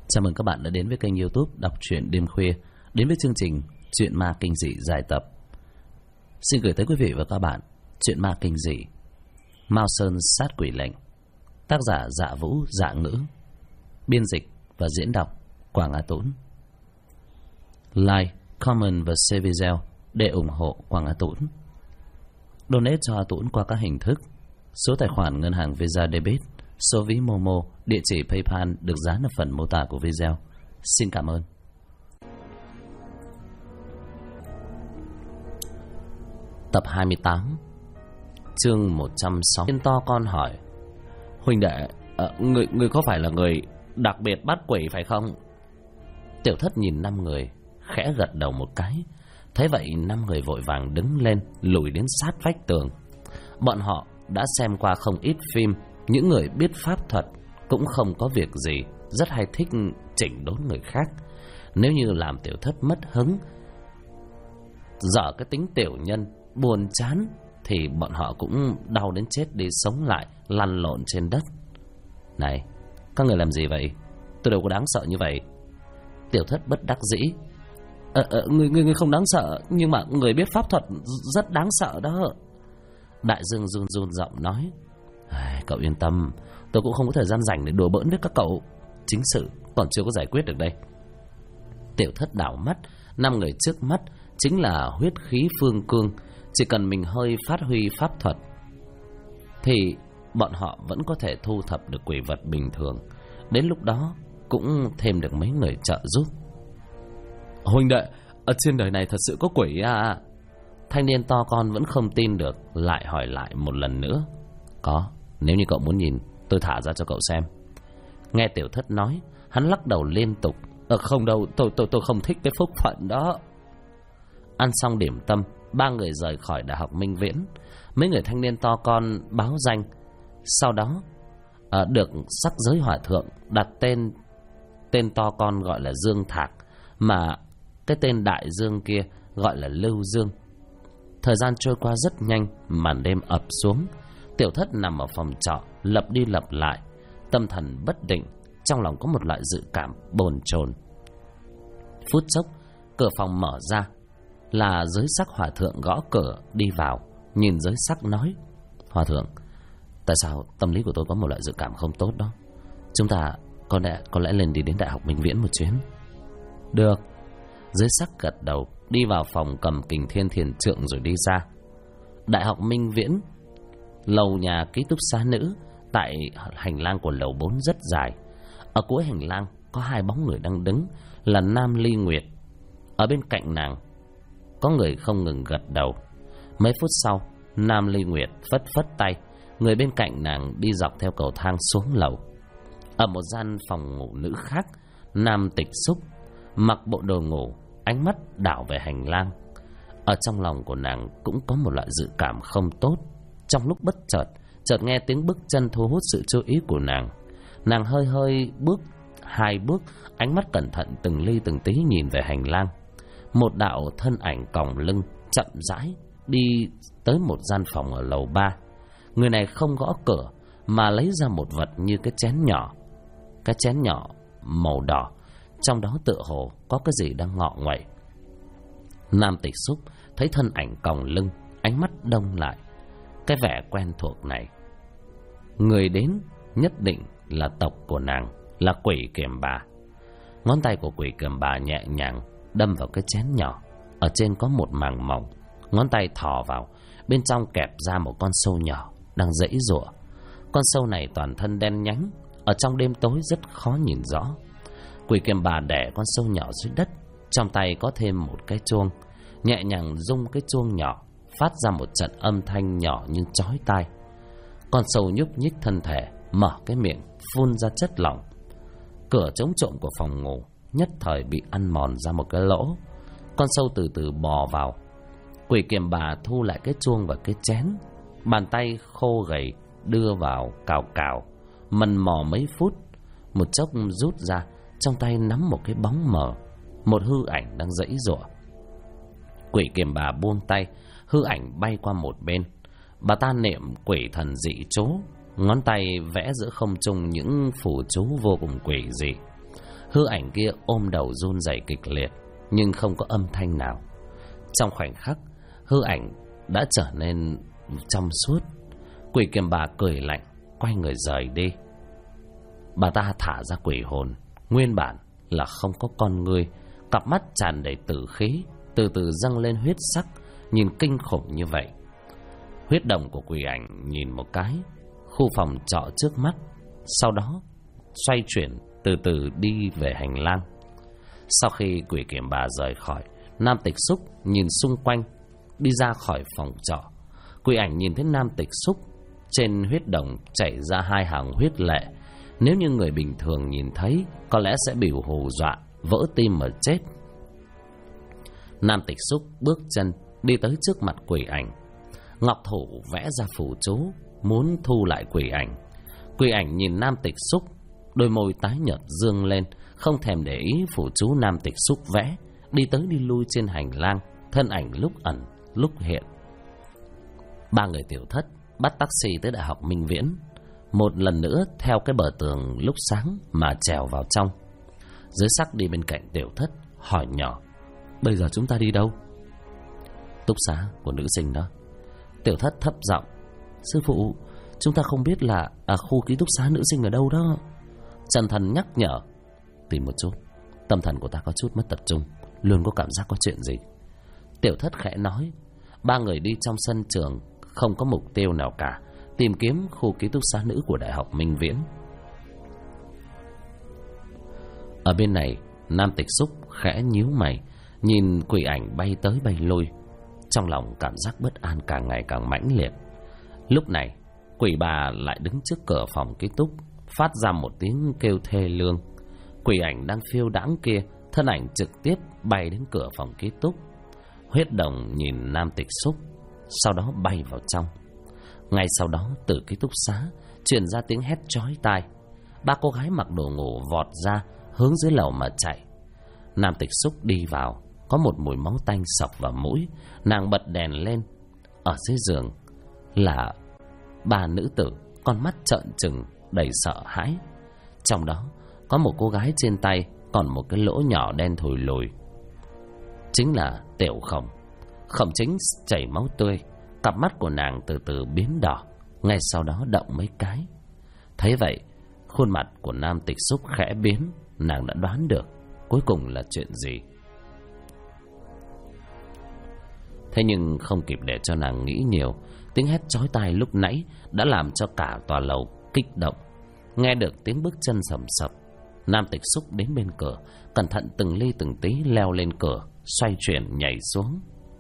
Chào mừng các bạn đã đến với kênh YouTube Đọc truyện đêm khuya, đến với chương trình Chuyện ma kinh dị dài tập. Xin gửi tới quý vị và các bạn Chuyện ma kinh dị Mao Sơn sát quỷ lệnh, tác giả Dạ Vũ Dạ Ngữ, biên dịch và diễn đọc Quảng Á Tũng. Like, comment và share video để ủng hộ Quảng Á Tũng. Donate cho Á Tũng qua các hình thức: số tài khoản ngân hàng Visa Debit, số ví Momo, địa chỉ PayPal được dán ở phần mô tả của video. Xin cảm ơn. Tập 28, chương 106. Tên to con hỏi: huynh đệ, người có phải là người đặc biệt bắt quỷ phải không? Tiểu Thất nhìn 5 người, khẽ gật đầu một cái. Thế vậy 5 người vội vàng đứng lên, lùi đến sát vách tường. Bọn họ đã xem qua không ít phim. Những người biết pháp thuật cũng không có việc gì, rất hay thích chỉnh đốn người khác. Nếu như làm Tiểu Thất mất hứng, dở cái tính tiểu nhân, buồn chán, thì bọn họ cũng đau đến chết đi sống lại, lăn lộn trên đất. Này, các người làm gì vậy? Tôi đâu có đáng sợ như vậy. Tiểu Thất bất đắc dĩ: Người không đáng sợ, nhưng mà người biết pháp thuật rất đáng sợ đó. Đại Dương run run giọng nói: cậu yên tâm, tôi cũng không có thời gian rảnh để đùa bỡn với các cậu. Chính sự còn chưa có giải quyết được đây. Tiểu Thất đảo mắt, 5 người trước mắt chính là huyết khí phương cương. Chỉ cần mình hơi phát huy pháp thuật thì bọn họ vẫn có thể thu thập được quỷ vật bình thường. Đến lúc đó cũng thêm được mấy người trợ giúp. Huynh đệ, ở trên đời này thật sự có quỷ à? Thanh niên to con vẫn không tin được, lại hỏi lại một lần nữa. Có, nếu như cậu muốn nhìn, tôi thả ra cho cậu xem. Nghe Tiểu Thất nói, hắn lắc đầu liên tục: không đâu, tôi không thích cái phúc phận đó. Ăn xong điểm tâm, 3 người rời khỏi Đại học Minh Viễn. Mấy người thanh niên to con báo danh. Sau đó được Sắc Giới Hòa Thượng đặt tên to con gọi là Dương Thạc, mà cái tên Đại Dương kia gọi là Lưu Dương. Thời gian trôi qua rất nhanh, màn đêm ập xuống. Tiểu Thất nằm ở phòng trọ, lặp đi lặp lại, tâm thần bất định, trong lòng có một loại dự cảm bồn chồn. Phút chốc, cửa phòng mở ra, là Giới Sắc Hòa Thượng gõ cửa đi vào. Nhìn Giới Sắc nói: Hòa Thượng, tại sao tâm lý của tôi có một loại dự cảm không tốt đó? Chúng ta có lẽ lên đi đến Đại học Minh Viễn một chuyến. Được. Giới Sắc gật đầu, đi vào phòng cầm Kình Thiên Thiền Trượng rồi đi ra. Đại học Minh Viễn, lầu nhà ký túc xá nữ. Tại hành lang của lầu 4 rất dài. Ở cuối hành lang có 2 bóng người đang đứng, là Nam Ly Nguyệt. Ở bên cạnh nàng có người không ngừng gật đầu. Mấy phút sau, Nam Ly Nguyệt phất phất tay, người bên cạnh nàng đi dọc theo cầu thang xuống lầu. Ở một gian phòng ngủ nữ khác, Nam Tịch Xúc mặc bộ đồ ngủ, ánh mắt đảo về hành lang. Ở trong lòng của nàng cũng có một loại dự cảm không tốt. Trong lúc bất chợt nghe tiếng bước chân thu hút sự chú ý của nàng. Nàng hơi bước 2 bước, ánh mắt cẩn thận từng ly từng tí nhìn về hành lang. Một đạo thân ảnh còng lưng chậm rãi đi tới một gian phòng ở lầu 3. Người này không gõ cửa mà lấy ra một vật như cái chén nhỏ. Cái chén nhỏ màu đỏ, trong đó tựa hồ có cái gì đang ngọ nguậy. Nam Tịch Xúc thấy thân ảnh còng lưng, ánh mắt đông lại. Cái vẻ quen thuộc này, người đến nhất định là tộc của nàng, là Quỷ Kiềm Bà. Ngón tay của Quỷ Kiềm Bà nhẹ nhàng đâm vào cái chén nhỏ. Ở trên có một màng mỏng. Ngón tay thò vào, bên trong kẹp ra một con sâu nhỏ đang giãy giụa. Con sâu này toàn thân đen nhánh, ở trong đêm tối rất khó nhìn rõ. Quỷ Kiềm Bà đẻ con sâu nhỏ dưới đất, trong tay có thêm một cái chuông, nhẹ nhàng rung cái chuông nhỏ, phát ra một trận âm thanh nhỏ nhưng chói tai. Con sâu nhúc nhích thân thể, mở cái miệng, phun ra chất lỏng. Cửa chống trộm của phòng ngủ nhất thời bị ăn mòn ra một cái lỗ. Con sâu từ từ bò vào. Quỷ Kiềm Bà thu lại cái chuông và cái chén, bàn tay khô gầy đưa vào cào cào, mần mò mấy phút. Một chốc rút ra, trong tay nắm một cái bóng mờ, một hư ảnh đang giãy giụa. Quỷ Kiềm Bà buông tay, hư ảnh bay qua một bên. Bà ta niệm quỷ thần dị chú, ngón tay vẽ giữa không trung những phù chú vô cùng quỷ dị. Hư ảnh kia ôm đầu run rẩy kịch liệt, nhưng không có âm thanh nào. Trong khoảnh khắc, hư ảnh đã trở nên trong suốt. Quỷ kiềm bà cười lạnh, quay người rời đi. Bà ta thả ra quỷ hồn, nguyên bản là không có con người, cặp mắt tràn đầy tử khí, từ từ dâng lên huyết sắc, nhìn kinh khủng như vậy. Huyết đồng của quỷ ảnh nhìn một cái khu phòng trọ trước mắt, sau đó xoay chuyển từ từ đi về hành lang. Sau khi quỷ kiểm bà rời khỏi, Nam Tịch Xúc nhìn xung quanh, đi ra khỏi phòng trọ. Quỷ ảnh nhìn thấy Nam Tịch Xúc, trên huyết đồng chảy ra 2 hàng huyết lệ. Nếu như người bình thường nhìn thấy, có lẽ sẽ bị hù dọa, vỡ tim mà chết. Nam Tịch Xúc bước chân đi tới trước mặt quỷ ảnh. Ngọc thủ vẽ ra phù chú, muốn thu lại quỷ ảnh. Quỷ ảnh nhìn Nam Tịch Xúc, đôi môi tái nhợt dương lên, không thèm để ý phù chú Nam Tịch Xúc vẽ, đi tới đi lui trên hành lang, thân ảnh lúc ẩn lúc hiện. 3 người tiểu thất bắt taxi tới Đại học Minh Viễn, một lần nữa theo cái bờ tường lúc sáng mà trèo vào trong. Dưới sắc đi bên cạnh tiểu thất, hỏi nhỏ: "Bây giờ chúng ta đi đâu?" "Túc xá của nữ sinh đó." Tiểu thất thấp giọng: "Sư phụ, chúng ta không biết là khu ký túc xá nữ sinh ở đâu đó." Trần Thần nhắc nhở: "Tìm một chút, tâm thần của ta có chút mất tập trung, luôn có cảm giác có chuyện gì." Tiểu thất khẽ nói. 3 người đi trong sân trường, không có mục tiêu nào cả, tìm kiếm khu ký túc xá nữ của Đại học Minh Viễn. Ở bên này, Nam Tịch Xúc khẽ nhíu mày, nhìn quỷ ảnh bay tới bay lui, trong lòng cảm giác bất an càng ngày càng mãnh liệt. Lúc này, quỷ bà lại đứng trước cửa phòng ký túc, phát ra một tiếng kêu thê lương. Quỷ ảnh đang phiêu đãng kia, thân ảnh trực tiếp bay đến cửa phòng ký túc. Huyết đồng nhìn Nam Tịch Xúc, sau đó bay vào trong. Ngay sau đó, từ ký túc xá truyền ra tiếng hét chói tai. 3 cô gái mặc đồ ngủ vọt ra, hướng dưới lầu mà chạy. Nam Tịch Xúc đi vào, có một mùi máu tanh sộc vào mũi. Nàng bật đèn lên. Ở dưới giường là 3 nữ tử, con mắt trợn trừng đầy sợ hãi. Trong đó có một cô gái trên tay còn một cái lỗ nhỏ đen thùi lùi, chính là Tiểu Khổng. Khổng Chính chảy máu tươi, cặp mắt của nàng từ từ biến đỏ, ngay sau đó động mấy cái. Thấy vậy, khuôn mặt của Nam Tịch Xúc khẽ biến, nàng đã đoán được cuối cùng là chuyện gì. Thế nhưng không kịp để cho nàng nghĩ nhiều, tiếng hét chói tai lúc nãy đã làm cho cả tòa lầu kích động. Nghe được tiếng bước chân sầm sập, Nam Tịch Xúc đến bên cửa, cẩn thận từng ly từng tí leo lên cửa, xoay chuyển nhảy xuống.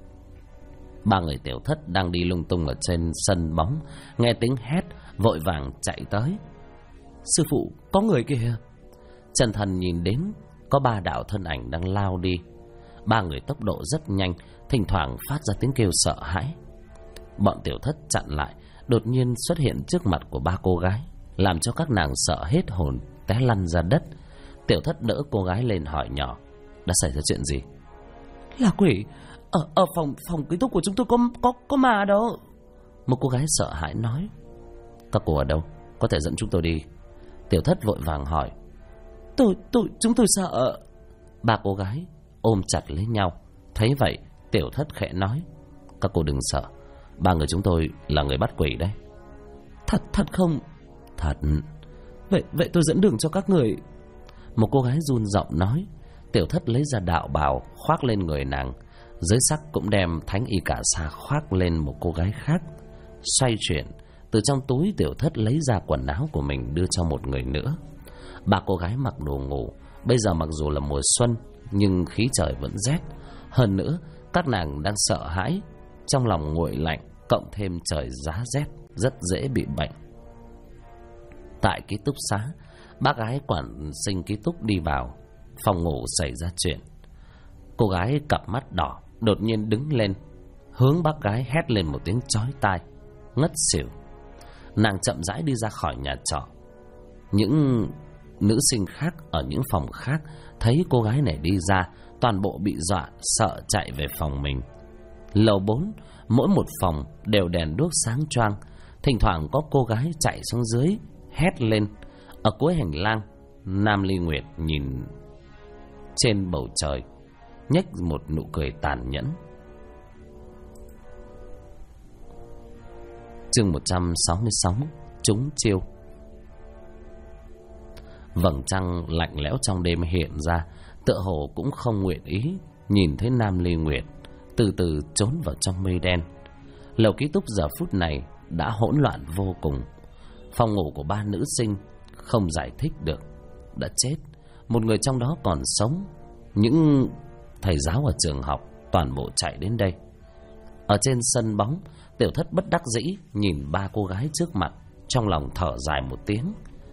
3 người tiểu thất đang đi lung tung ở trên sân bóng, nghe tiếng hét vội vàng chạy tới. "Sư phụ, có người kìa!" Trần Thần nhìn đến có 3 đạo thân ảnh đang lao đi. 3 người tốc độ rất nhanh, thỉnh thoảng phát ra tiếng kêu sợ hãi. Bọn tiểu thất chặn lại, đột nhiên xuất hiện trước mặt của 3 cô gái, làm cho các nàng sợ hết hồn, té lăn ra đất. Tiểu thất đỡ cô gái lên hỏi nhỏ: "Đã xảy ra chuyện gì?" "Là quỷ, ở phòng ký túc của chúng tôi có ma đó." Một cô gái sợ hãi nói. "Các cô ở đâu? Có thể dẫn chúng tôi đi." Tiểu thất vội vàng hỏi. Chúng tôi sợ." 3 cô gái ôm chặt lấy nhau. Thấy vậy, tiểu thất khẽ nói: "Các cô đừng sợ, 3 người chúng tôi là người bắt quỷ đấy." Thật không?" "Thật." Vậy tôi dẫn đường cho các người." Một cô gái run giọng nói. Tiểu thất lấy ra đạo bào khoác lên người nàng, dưới sắc cũng đem thánh y cả sa khoác lên một cô gái khác. Xoay chuyển, từ trong túi tiểu thất lấy ra quần áo của mình đưa cho một người nữa. 3 cô gái mặc đồ ngủ. Bây giờ mặc dù là mùa xuân, nhưng khí trời vẫn rét. Hơn nữa, các nàng đang sợ hãi, trong lòng nguội lạnh, cộng thêm trời giá rét, rất dễ bị bệnh. Tại ký túc xá, bác gái quản sinh ký túc đi vào phòng ngủ xảy ra chuyện. Cô gái cặp mắt đỏ đột nhiên đứng lên, hướng bác gái hét lên một tiếng chói tai, ngất xỉu. Nàng chậm rãi đi ra khỏi nhà trọ. Những nữ sinh khác ở những phòng khác thấy cô gái này đi ra, toàn bộ bị dọa sợ chạy về phòng mình. Lầu 4, mỗi một phòng đều đèn đuốc sáng choang. Thỉnh thoảng có cô gái chạy xuống dưới hét lên. Ở cuối hành lang, Nam Ly Nguyệt nhìn trên bầu trời, nhếch một nụ cười tàn nhẫn. Chương 166, trúng chiêu. Vầng trăng lạnh lẽo trong đêm hiện ra, tựa hồ cũng không nguyện ý nhìn thấy Nam Ly Nguyệt, từ từ trốn vào trong mây đen. Lầu ký túc giờ phút này đã hỗn loạn vô cùng. Phòng ngủ của ba nữ sinh không giải thích được đã chết, một người trong đó còn sống. Những thầy giáo ở trường học toàn bộ chạy đến đây. Ở trên sân bóng, Tiểu Thất bất đắc dĩ nhìn ba cô gái trước mặt, trong lòng thở dài một tiếng.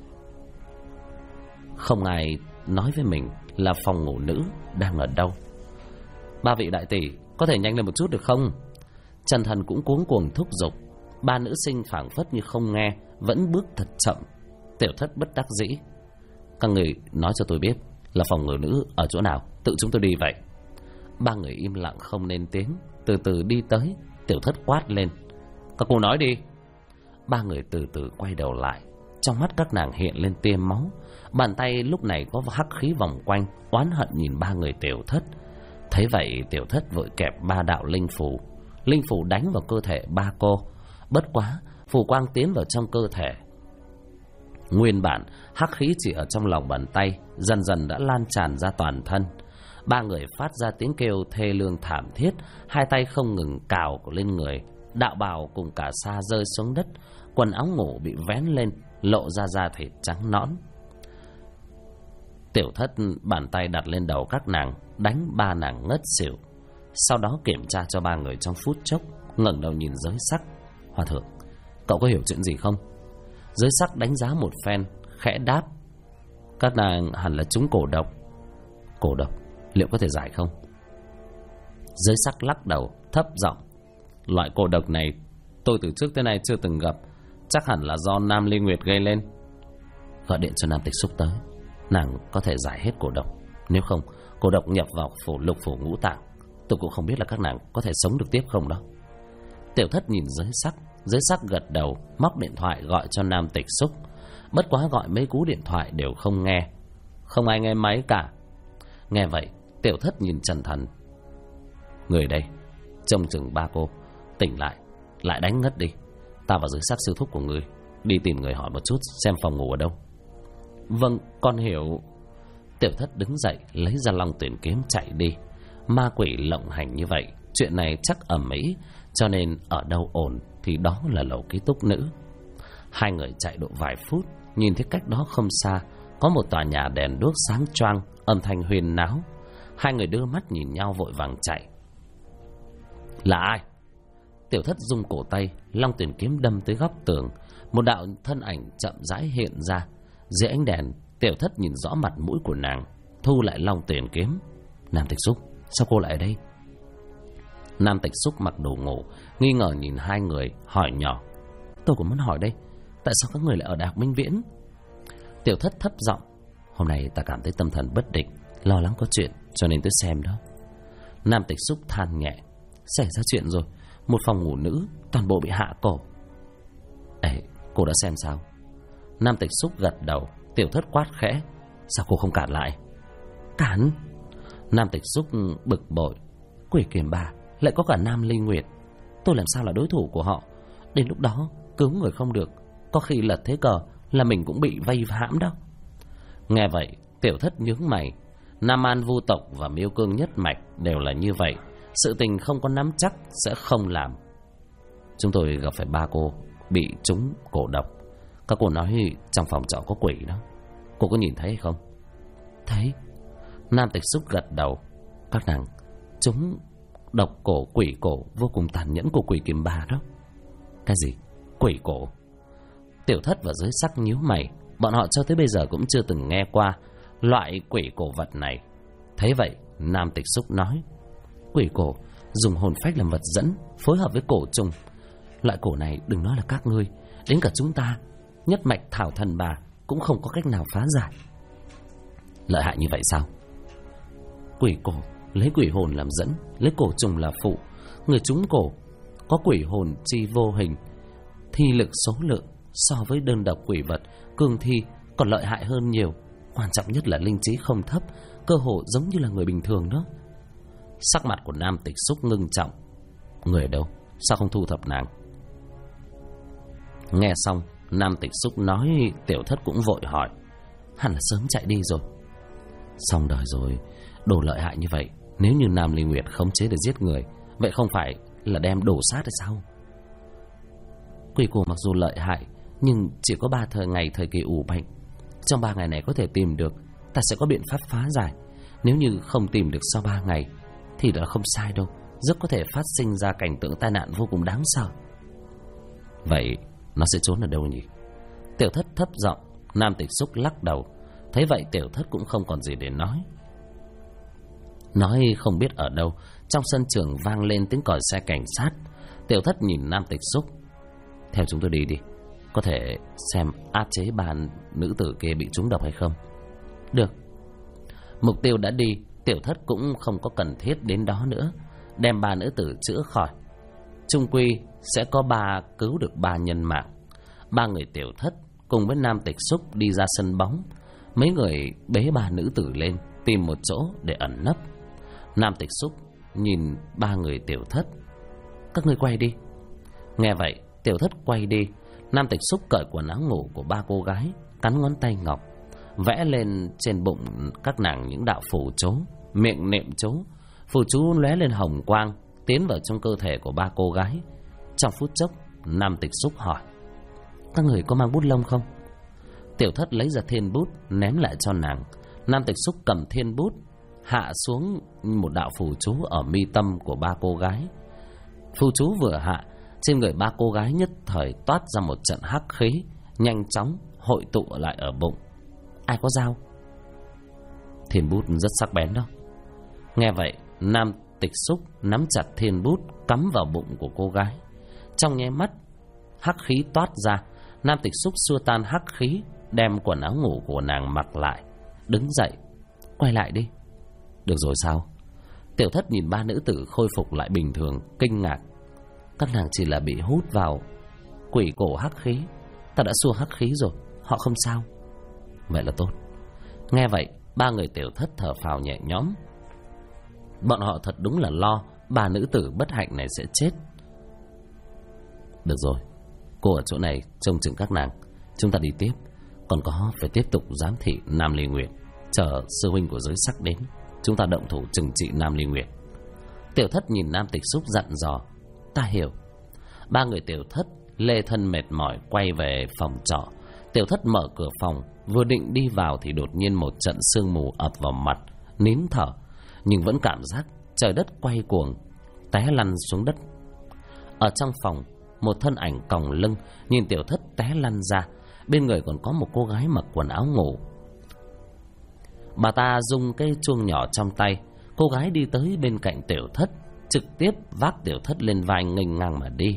Không ai nói với mình là phòng ngủ nữ đang ở đâu. Ba vị đại tỷ, có thể nhanh lên một chút được không? Trần Thần cũng cuống cuồng thúc giục. Ba nữ sinh phảng phất như không nghe, vẫn bước thật chậm. Tiểu Thất bất đắc dĩ. Các người nói cho tôi biết là phòng ngủ nữ ở chỗ nào, tự chúng tôi đi vậy. Ba người im lặng không lên tiếng, từ từ đi tới. Tiểu Thất quát lên: các cô nói đi. Ba người từ từ quay đầu lại, trong mắt các nàng hiện lên tia máu. Bàn tay lúc này có hắc khí vòng quanh, oán hận nhìn ba người Tiểu Thất. Thấy vậy, Tiểu Thất vội kẹp ba đạo linh phù. Linh phù đánh vào cơ thể ba cô. Bất quá, phù quang tiến vào trong cơ thể. Nguyên bản hắc khí chỉ ở trong lòng bàn tay, dần dần đã lan tràn ra toàn thân. Ba người phát ra tiếng kêu thê lương thảm thiết, hai tay không ngừng cào lên người. Đạo bào cùng cả sa rơi xuống đất, quần áo ngủ bị vén lên, lộ ra da thịt trắng nõn. Tiểu Thất bàn tay đặt lên đầu các nàng, đánh ba nàng ngất xỉu. Sau đó kiểm tra cho ba người trong phút chốc, ngẩng đầu nhìn Giới Sắc. Hòa thượng, cậu có hiểu chuyện gì không? Giới Sắc đánh giá một phen, khẽ đáp: các nàng hẳn là trúng cổ độc. Cổ độc, liệu có thể giải không? Giới Sắc lắc đầu, thấp giọng: loại cổ độc này tôi từ trước tới nay chưa từng gặp, chắc hẳn là do Nam Ly Nguyệt gây lên. Gọi điện cho Nam Tịch Xúc tới, nàng có thể giải hết cổ độc. Nếu không, cổ độc nhập vào lục phủ ngũ tạng, tôi cũng không biết là các nàng có thể sống được tiếp không đó. Tiểu Thất nhìn Giới Sắc. Giới Sắc gật đầu, móc điện thoại gọi cho Nam Tịch Xúc. Bất quá gọi mấy cú điện thoại đều không nghe, không ai nghe máy cả. Nghe vậy, Tiểu Thất nhìn Trần Thần: người đây trông chừng ba cô tỉnh lại đánh ngất đi. Ta và Giới Sắc sư thúc của người đi tìm người hỏi một chút xem phòng ngủ ở đâu. Vâng, con hiểu. Tiểu Thất đứng dậy, lấy ra Long Tuyển kiếm chạy đi. Ma quỷ lộng hành như vậy, chuyện này chắc ầm ĩ, cho nên ở đâu ổn thì đó là lầu ký túc nữ. Hai người chạy độ vài phút, nhìn thấy cách đó không xa có một tòa nhà đèn đuốc sáng choang, âm thanh huyên náo. Hai người đưa mắt nhìn nhau vội vàng chạy. Là ai? Tiểu Thất rung cổ tay, Long Tuyển kiếm đâm tới góc tường. Một đạo thân ảnh chậm rãi hiện ra. Dưới ánh đèn, Tiểu Thất nhìn rõ mặt mũi của nàng, thu lại Long Tuyển kiếm. Nam Tịch Xúc, sao cô lại ở đây? Nam Tịch Xúc mặc đồ ngủ, nghi ngờ nhìn hai người, hỏi nhỏ: tôi cũng muốn hỏi đây, tại sao các người lại ở Đại học Minh Viễn? Tiểu Thất thấp giọng: hôm nay ta cảm thấy tâm thần bất định, lo lắng có chuyện cho nên tới xem đó. Nam Tịch Xúc than nhẹ: xảy ra chuyện rồi, một phòng ngủ nữ toàn bộ bị hạ cổ. Ê, cô đã xem sao? Nam Tịch Xúc gật đầu. Tiểu Thất quát khẽ: sao cô không cản lại? Cản? Nam Tịch Xúc bực bội: Quỷ Kiềm Bà lại có cả Nam Ly Nguyệt, tôi làm sao là đối thủ của họ? Đến lúc đó cứu người không được, có khi lật thế cờ là mình cũng bị vây hãm đó. Nghe vậy, Tiểu Thất nhướng mày. Nam An Vu tộc và Miêu Cương Nhất Mạch đều là như vậy, sự tình không có nắm chắc sẽ không làm. Chúng tôi gặp phải ba cô bị trúng cổ độc. Các cô nói trong phòng trọ có quỷ đó, cô có nhìn thấy hay không? Thấy. Nam Tịch Xúc gật đầu. Các nàng trúng độc cổ, quỷ cổ vô cùng tàn nhẫn của Quỷ Kiềm Bà đó. Cái gì? Quỷ cổ? Tiểu Thất và Giới Sắc nhíu mày. Bọn họ cho tới bây giờ cũng chưa từng nghe qua loại quỷ cổ vật này. Thấy vậy, Nam Tịch Xúc nói: quỷ cổ dùng hồn phách làm vật dẫn, phối hợp với cổ trùng. Loại cổ này đừng nói là các ngươi, đến cả chúng ta Nhất Mạch Thảo Thần Bà cũng không có cách nào phá giải. Lợi hại như vậy sao? Quỷ cổ lấy quỷ hồn làm dẫn, lấy cổ trùng là phụ. Người trúng cổ có quỷ hồn chi vô hình, thi lực số lượng so với đơn độc quỷ vật cương thi còn lợi hại hơn nhiều. Quan trọng nhất là linh trí không thấp, cơ hồ giống như là người bình thường đó. Sắc mặt của Nam Tịch Xúc ngưng trọng. Người ở đâu? Sao không thu thập nàng? Nghe xong, Nam Tịch Xúc nói, Tiểu Thất cũng vội hỏi. Hẳn là sớm chạy đi rồi. Xong đời rồi, đồ lợi hại như vậy, nếu như Nam Ly Nguyệt khống chế được giết người, vậy không phải là đem đổ sát hay sao? Quỷ cổ mặc dù lợi hại, nhưng chỉ có 3 ngày thời kỳ ủ bệnh. Trong 3 ngày này có thể tìm được, ta sẽ có biện pháp phá giải. Nếu như không tìm được sau 3 ngày thì đã không sai đâu, rất có thể phát sinh ra cảnh tượng tai nạn vô cùng đáng sợ. Vậy nó sẽ trốn ở đâu nhỉ? Tiểu Thất thấp giọng. Nam Tịch Xúc lắc đầu. Thấy vậy Tiểu Thất cũng không còn gì để nói. Nói không biết ở đâu, trong sân trường vang lên tiếng còi xe cảnh sát. Tiểu Thất nhìn Nam Tịch Xúc. Theo chúng tôi đi đi, có thể xem áp chế 3 nữ tử kia bị trúng độc hay không. Được. Mục tiêu đã đi, Tiểu Thất cũng không có cần thiết đến đó nữa. Đem 3 nữ tử chữa khỏi, chung quy sẽ có 3 cứu được 3 nhân mạng. 3 người Tiểu Thất cùng với Nam Tịch Xúc đi ra sân bóng. Mấy người bế 3 nữ tử lên, tìm một chỗ để ẩn nấp. Nam Tịch Xúc nhìn 3 người Tiểu Thất. Các ngươi quay đi. Nghe vậy Tiểu Thất quay đi. Nam Tịch Xúc cởi quần áo ngủ của 3 cô gái, cắn ngón tay ngọc, vẽ lên trên bụng các nàng những đạo phù chú, miệng niệm chú. Phù chú lóe lên hồng quang, tiến vào trong cơ thể của 3 cô gái. Trong phút chốc, Nam Tịch Xúc hỏi: các người có mang bút lông không? Tiểu Thất lấy ra thiên bút ném lại cho nàng. Nam Tịch Xúc cầm thiên bút hạ xuống một đạo phù chú ở mi tâm của 3 cô gái. Phù chú vừa hạ, trên người 3 cô gái nhất thời toát ra một trận hắc khí, nhanh chóng hội tụ lại ở bụng. Ai có dao? Thiên bút rất sắc bén đó. Nghe vậy Nam Tịch Xúc nắm chặt thiên bút cắm vào bụng của cô gái. Trong nháy mắt hắc khí toát ra. Nam Tịch Xúc xua tan hắc khí, đem quần áo ngủ của nàng mặc lại, đứng dậy. Quay lại đi. Được rồi sao? Tiểu Thất nhìn 3 nữ tử khôi phục lại bình thường, kinh ngạc. Các nàng chỉ là bị hút vào quỷ cổ hắc khí, ta đã xua hắc khí rồi, họ không sao. Vậy là tốt. Nghe vậy 3 người Tiểu Thất thở phào nhẹ nhõm. Bọn họ thật đúng là lo 3 nữ tử bất hạnh này sẽ chết. Được rồi, cô ở chỗ này trông chừng các nàng, chúng ta đi tiếp. Còn có phải tiếp tục giám thị Nam Ly Nguyệt, chờ sư huynh của giới sắc đến, chúng ta động thủ trừng trị Nam Ly Nguyệt. Tiểu Thất nhìn Nam Tịch Xúc dặn dò. Ta hiểu. 3 người Tiểu Thất lê thân mệt mỏi quay về phòng trọ. Tiểu Thất mở cửa phòng, vừa định đi vào thì đột nhiên một trận sương mù ập vào mặt, nín thở, nhưng vẫn cảm giác trời đất quay cuồng, té lăn xuống đất. Ở trong phòng, một thân ảnh còng lưng nhìn Tiểu Thất té lăn ra. Bên người còn có một cô gái mặc quần áo ngủ. Bà ta dùng cây chuông nhỏ trong tay. Cô gái đi tới bên cạnh Tiểu Thất, trực tiếp vác Tiểu Thất lên vai nghênh ngang mà đi.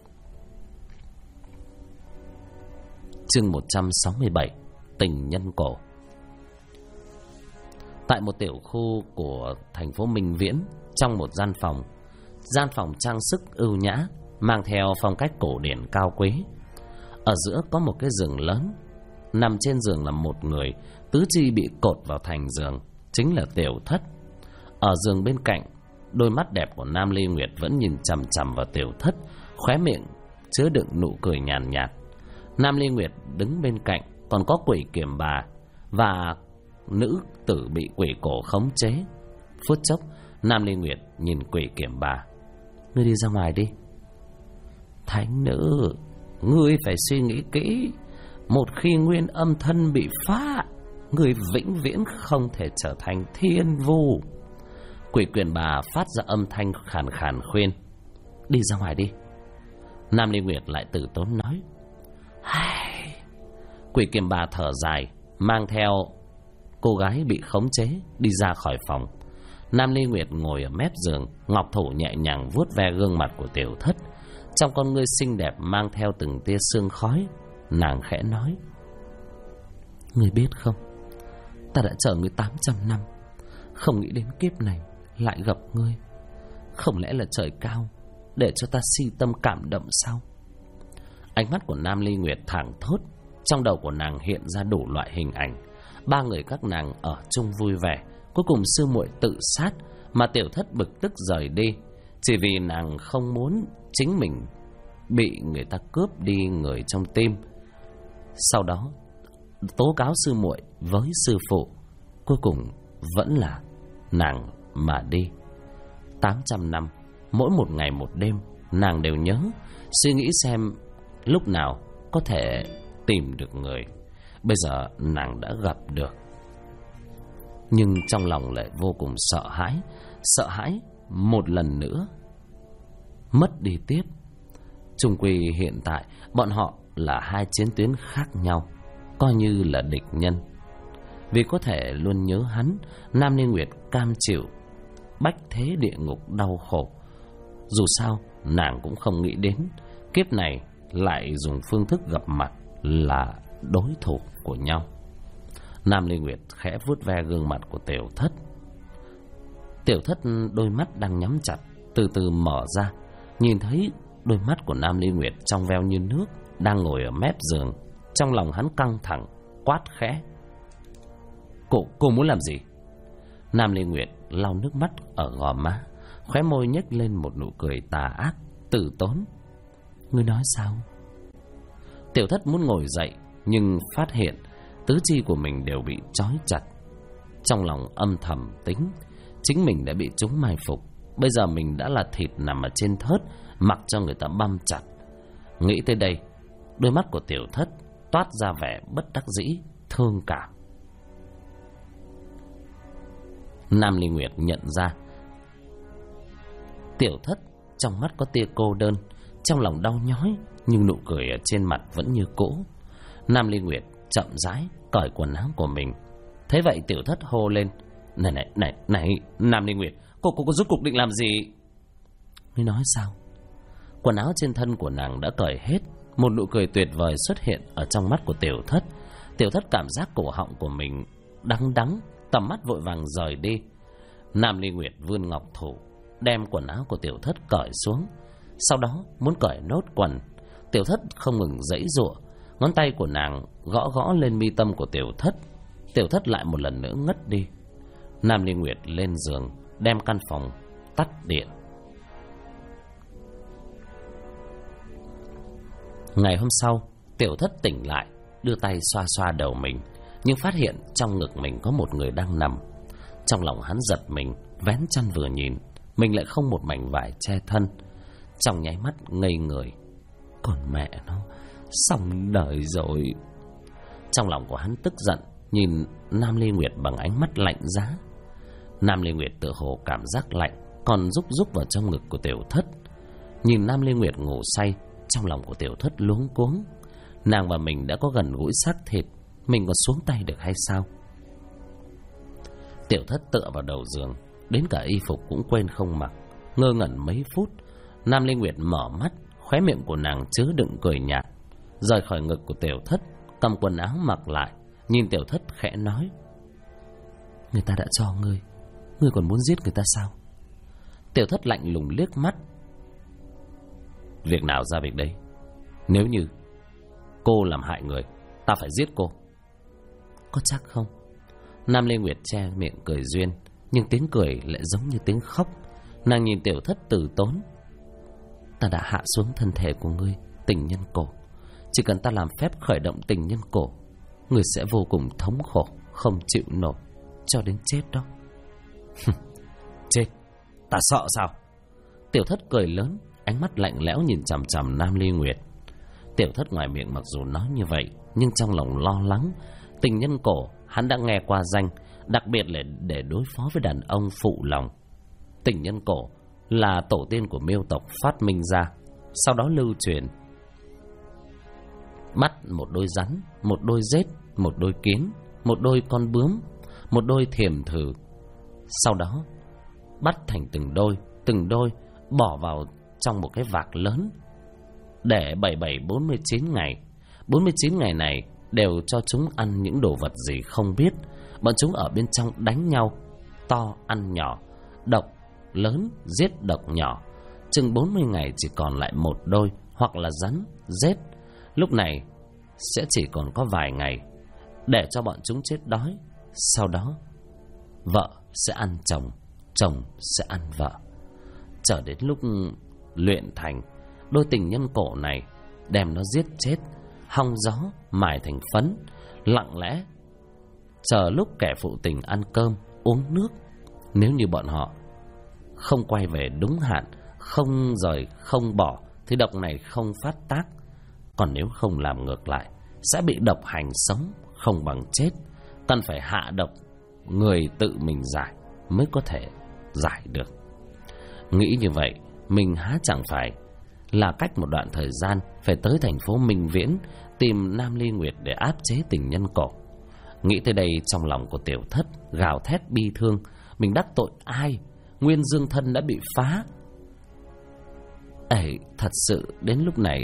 Chương 167: Tình nhân cổ. Tại một tiểu khu của thành phố Minh Viễn, trong một gian phòng trang sức ưu nhã, mang theo phong cách cổ điển cao quý. Ở giữa có một cái giường lớn. Nằm trên giường là một người, tứ chi bị cột vào thành giường, chính là Tiểu Thất. Ở giường bên cạnh, đôi mắt đẹp của Nam Ly Nguyệt vẫn nhìn chằm chằm vào Tiểu Thất, khóe miệng chứa đựng nụ cười nhàn nhạt. Nam Ly Nguyệt đứng bên cạnh còn có Quỷ Kiểm Bà và nữ tử bị quỷ cổ khống chế. Phút chốc, Nam Ly Nguyệt nhìn Quỷ Kiểm Bà. Ngươi đi ra ngoài đi. Thánh nữ, ngươi phải suy nghĩ kỹ. Một khi nguyên âm thân bị phá, ngươi vĩnh viễn không thể trở thành thiên vu. Quỷ Kiểm Bà phát ra âm thanh khàn khàn khuyên. Đi ra ngoài đi. Nam Ly Nguyệt lại từ tốn nói. Quỷ Kiểm Bà thở dài, mang theo cô gái bị khống chế đi ra khỏi phòng. Nam Ly Nguyệt ngồi ở mép giường, ngọc thủ nhẹ nhàng vuốt ve gương mặt của Tiểu Thất. Trong con ngươi xinh đẹp mang theo từng tia sương khói, nàng khẽ nói. Ngươi biết không, ta đã chờ ngươi 800 năm, không nghĩ đến kiếp này lại gặp ngươi. Không lẽ là trời cao để cho ta si tâm cảm động sao? Ánh mắt của Nam Ly Nguyệt thẳng thốt. Trong đầu của nàng hiện ra đủ loại hình ảnh. Ba người các nàng ở chung vui vẻ. Cuối cùng sư muội tự sát, mà Tiểu Thất bực tức rời đi, chỉ vì nàng không muốn chính mình bị người ta cướp đi người trong tim. Sau đó tố cáo sư muội với sư phụ, cuối cùng vẫn là nàng mà đi. 800 năm, mỗi một ngày một đêm, nàng đều nhớ, suy nghĩ xem lúc nào có thể tìm được người. Bây giờ nàng đã gặp được, nhưng trong lòng lại vô cùng sợ hãi một lần nữa mất đi tiếp. Chung quy hiện tại bọn họ là hai chiến tuyến khác nhau, coi như là địch nhân. Vì có thể luôn nhớ hắn, Nam Ly Nguyệt cam chịu bách thế địa ngục đau khổ. Dù sao nàng cũng không nghĩ đến kiếp này lại dùng phương thức gặp mặt là đối thủ của nhau. Nam Ly Nguyệt khẽ vuốt ve gương mặt của Tiểu Thất. Tiểu Thất đôi mắt đang nhắm chặt từ từ mở ra, nhìn thấy đôi mắt của Nam Ly Nguyệt trong veo như nước, đang ngồi ở mép giường. Trong lòng hắn căng thẳng, quát khẽ: Cô muốn làm gì? Nam Ly Nguyệt lau nước mắt ở gò má, khóe môi nhếch lên một nụ cười tà ác, từ tốn: Ngươi nói sao? Tiểu Thất muốn ngồi dậy, nhưng phát hiện tứ chi của mình đều bị trói chặt. Trong lòng âm thầm tính, chính mình đã bị chúng mai phục. Bây giờ mình đã là thịt nằm ở trên thớt, mặc cho người ta băm chặt. Nghĩ tới đây, đôi mắt của Tiểu Thất toát ra vẻ bất đắc dĩ, thương cảm. Nam Ly Nguyệt nhận ra Tiểu Thất trong mắt có tia cô đơn, trong lòng đau nhói, nhưng nụ cười ở trên mặt vẫn như cũ. Nam Ly Nguyệt chậm rãi cởi quần áo của mình. Thế vậy Tiểu Thất hô lên: Này, Nam Ly Nguyệt, cô rốt cuộc định làm gì? Ngươi nói sao? Quần áo trên thân của nàng đã cởi hết. Một nụ cười tuyệt vời xuất hiện ở trong mắt của Tiểu Thất. Tiểu Thất cảm giác cổ họng của mình đắng, tầm mắt vội vàng rời đi. Nam Ly Nguyệt vươn ngọc thủ, đem quần áo của Tiểu Thất cởi xuống. Sau đó muốn cởi nốt quần. Tiểu Thất không ngừng giãy giụa, ngón tay của nàng gõ lên mi tâm của Tiểu Thất. Tiểu Thất lại một lần nữa ngất đi. Nam Ly Nguyệt lên giường, đem căn phòng tắt điện. Ngày hôm sau, Tiểu Thất tỉnh lại, đưa tay xoa xoa đầu mình, nhưng phát hiện trong ngực mình có một người đang nằm. Trong lòng hắn giật mình, vén chăn vừa nhìn, mình lại không một mảnh vải che thân. Trong nháy mắt ngây người. Còn mẹ nó, xong đời rồi. Trong lòng của hắn tức giận, nhìn Nam Ly Nguyệt bằng ánh mắt lạnh giá. Nam Ly Nguyệt tựa hồ cảm giác lạnh, còn rúc vào trong ngực của Tiểu Thất. Nhìn Nam Ly Nguyệt ngủ say, trong lòng của Tiểu Thất luống cuống. Nàng và mình đã có gần gũi xác thịt, mình còn xuống tay được hay sao? Tiểu Thất tựa vào đầu giường, đến cả y phục cũng quên không mặc. Ngơ ngẩn mấy phút, Nam Ly Nguyệt mở mắt, khóe miệng của nàng chứa đựng cười nhạt, rời khỏi ngực của Tiểu Thất, cầm quần áo mặc lại, nhìn Tiểu Thất khẽ nói: Người ta đã cho ngươi, ngươi còn muốn giết người ta sao? Tiểu Thất lạnh lùng liếc mắt: Việc nào ra việc đấy. Nếu như cô làm hại người, ta phải giết cô. Có chắc không? Nam Lê Nguyệt che miệng cười duyên, nhưng tiếng cười lại giống như tiếng khóc. Nàng nhìn Tiểu Thất từ tốn: Ta đã hạ xuống thân thể của ngươi, tình nhân cổ. Chỉ cần ta làm phép khởi động tình nhân cổ, ngươi sẽ vô cùng thống khổ, không chịu nổi, cho đến chết đó. Chết? Ta sợ sao? Tiểu Thất cười lớn, ánh mắt lạnh lẽo nhìn chằm chằm Nam Ly Nguyệt. Tiểu Thất ngoài miệng mặc dù nói như vậy, nhưng trong lòng lo lắng. Tình nhân cổ hắn đã nghe qua danh, đặc biệt là để đối phó với đàn ông phụ lòng. Tình nhân cổ là tổ tiên của Miêu tộc phát minh ra, sau đó lưu truyền. Bắt một đôi rắn, một đôi rết, một đôi kiến, một đôi con bướm, một đôi thiềm thử. Sau đó bắt thành từng đôi bỏ vào trong một cái vạc lớn, để 49 ngày. 49 ngày này đều cho chúng ăn những đồ vật gì không biết. Bọn chúng ở bên trong đánh nhau, to ăn nhỏ, độc lớn giết độc nhỏ. Chừng 40 ngày chỉ còn lại một đôi, hoặc là rắn, rết. Lúc này sẽ chỉ còn có vài ngày. để cho bọn chúng chết đói. Sau đó vợ sẽ ăn chồng, chồng sẽ ăn vợ. Chờ đến lúc luyện thành, đôi tình nhân cổ này đem nó giết chết, hong gió mài thành phấn, lặng lẽ chờ lúc kẻ phụ tình ăn cơm uống nước. Nếu như bọn họ không quay về đúng hạn, không rời không bỏ, thì độc này không phát tác. Còn nếu không làm ngược lại, sẽ bị độc hành sống không bằng chết. Cần phải hạ độc, người tự mình giải mới có thể giải được. Nghĩ như vậy, mình há chẳng phải là cách một đoạn thời gian phải tới thành phố Minh Viễn tìm Nam Ly Nguyệt để áp chế tình nhân cổ. Nghĩ tới đây, trong lòng của Tiểu Thất gào thét bi thương. Mình đắc tội ai? Nguyên dương thân đã bị phá. Thật sự đến lúc này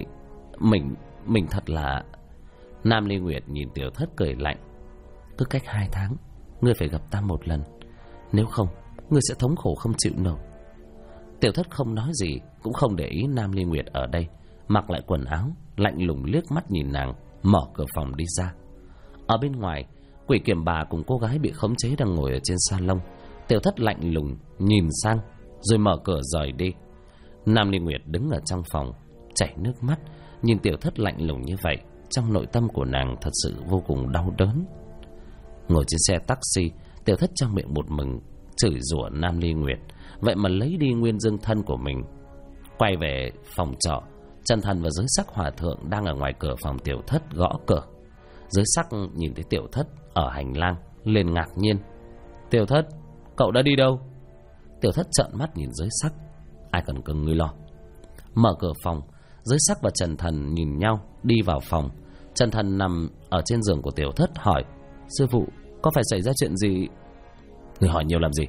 mình thật là... Nam Ly Nguyệt nhìn Tiểu Thất cười lạnh. Cứ cách 2 tháng ngươi phải gặp ta một lần, nếu không ngươi sẽ thống khổ không chịu nổi. Tiểu Thất không nói gì, cũng không để ý Nam Ly Nguyệt ở đây, mặc lại quần áo, lạnh lùng liếc mắt nhìn nàng, mở cửa phòng đi ra. Ở bên ngoài, Quỷ Kiểm Bà cùng cô gái bị khống chế đang ngồi ở trên salon. Tiểu Thất lạnh lùng nhìn sang rồi mở cửa rời đi. Nam Ly Nguyệt đứng ở trong phòng chảy nước mắt, nhìn Tiểu Thất lạnh lùng như vậy, trong nội tâm của nàng thật sự vô cùng đau đớn. Ngồi trên xe taxi, Tiểu Thất trong miệng một mừng chửi rủa Nam Ly Nguyệt, vậy mà lấy đi nguyên dương thân của mình. Quay về phòng trọ, Trần Thần và Giới Sắc Hòa Thượng đang ở ngoài cửa phòng Tiểu Thất gõ cửa. Giới Sắc nhìn thấy Tiểu Thất ở hành lang liền ngạc nhiên. Tiểu Thất, cậu đã đi đâu? Tiểu Thất trợn mắt nhìn Giới Sắc. Ai cần cưng ngươi lo. Mở cửa phòng, Giới Sắc và Trần Thần nhìn nhau đi vào phòng. Trần Thần nằm ở trên giường của Tiểu Thất hỏi: Sư phụ, có phải xảy ra chuyện gì? Người hỏi nhiều làm gì?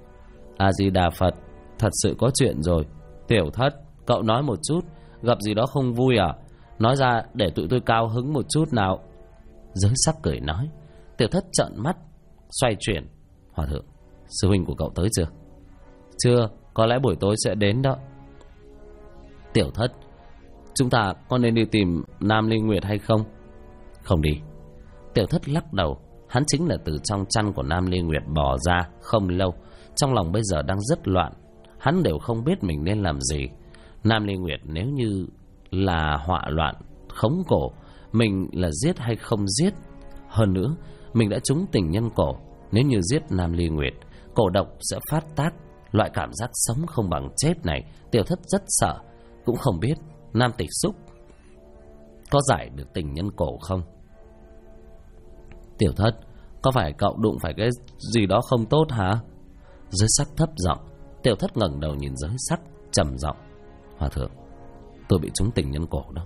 A Di Đà Phật, thật sự có chuyện rồi. Tiểu Thất, cậu nói một chút, gặp gì đó không vui à? Nói ra để tụi tôi cao hứng một chút nào. Giới Sắc cười nói. Tiểu Thất trợn mắt xoay chuyển. Hòa thượng, sư huynh của cậu tới chưa? Chưa, có lẽ buổi tối sẽ đến đó. Tiểu Thất, chúng ta có nên đi tìm Nam Ly Nguyệt hay không? Không đi. Tiểu Thất lắc đầu. Hắn chính là từ trong chăn của Nam Ly Nguyệt bò ra không lâu, trong lòng bây giờ đang rất loạn. Hắn đều không biết mình nên làm gì. Nam Ly Nguyệt nếu như là họa loạn, khống cổ, mình là giết hay không giết? Hơn nữa, mình đã trúng tình nhân cổ. Nếu như giết Nam Ly Nguyệt, cổ độc sẽ phát tác. Loại cảm giác sống không bằng chết này, Tiểu Thất rất sợ. Cũng không biết Nam Tịch Xúc có giải được tình nhân cổ không? Tiểu Thất, có phải cậu đụng phải cái gì đó không tốt hả? Giới Sắc thấp giọng. Tiểu Thất ngẩng đầu nhìn Giới Sắc trầm giọng. Hòa thượng, tôi bị trúng tình nhân cổ đó.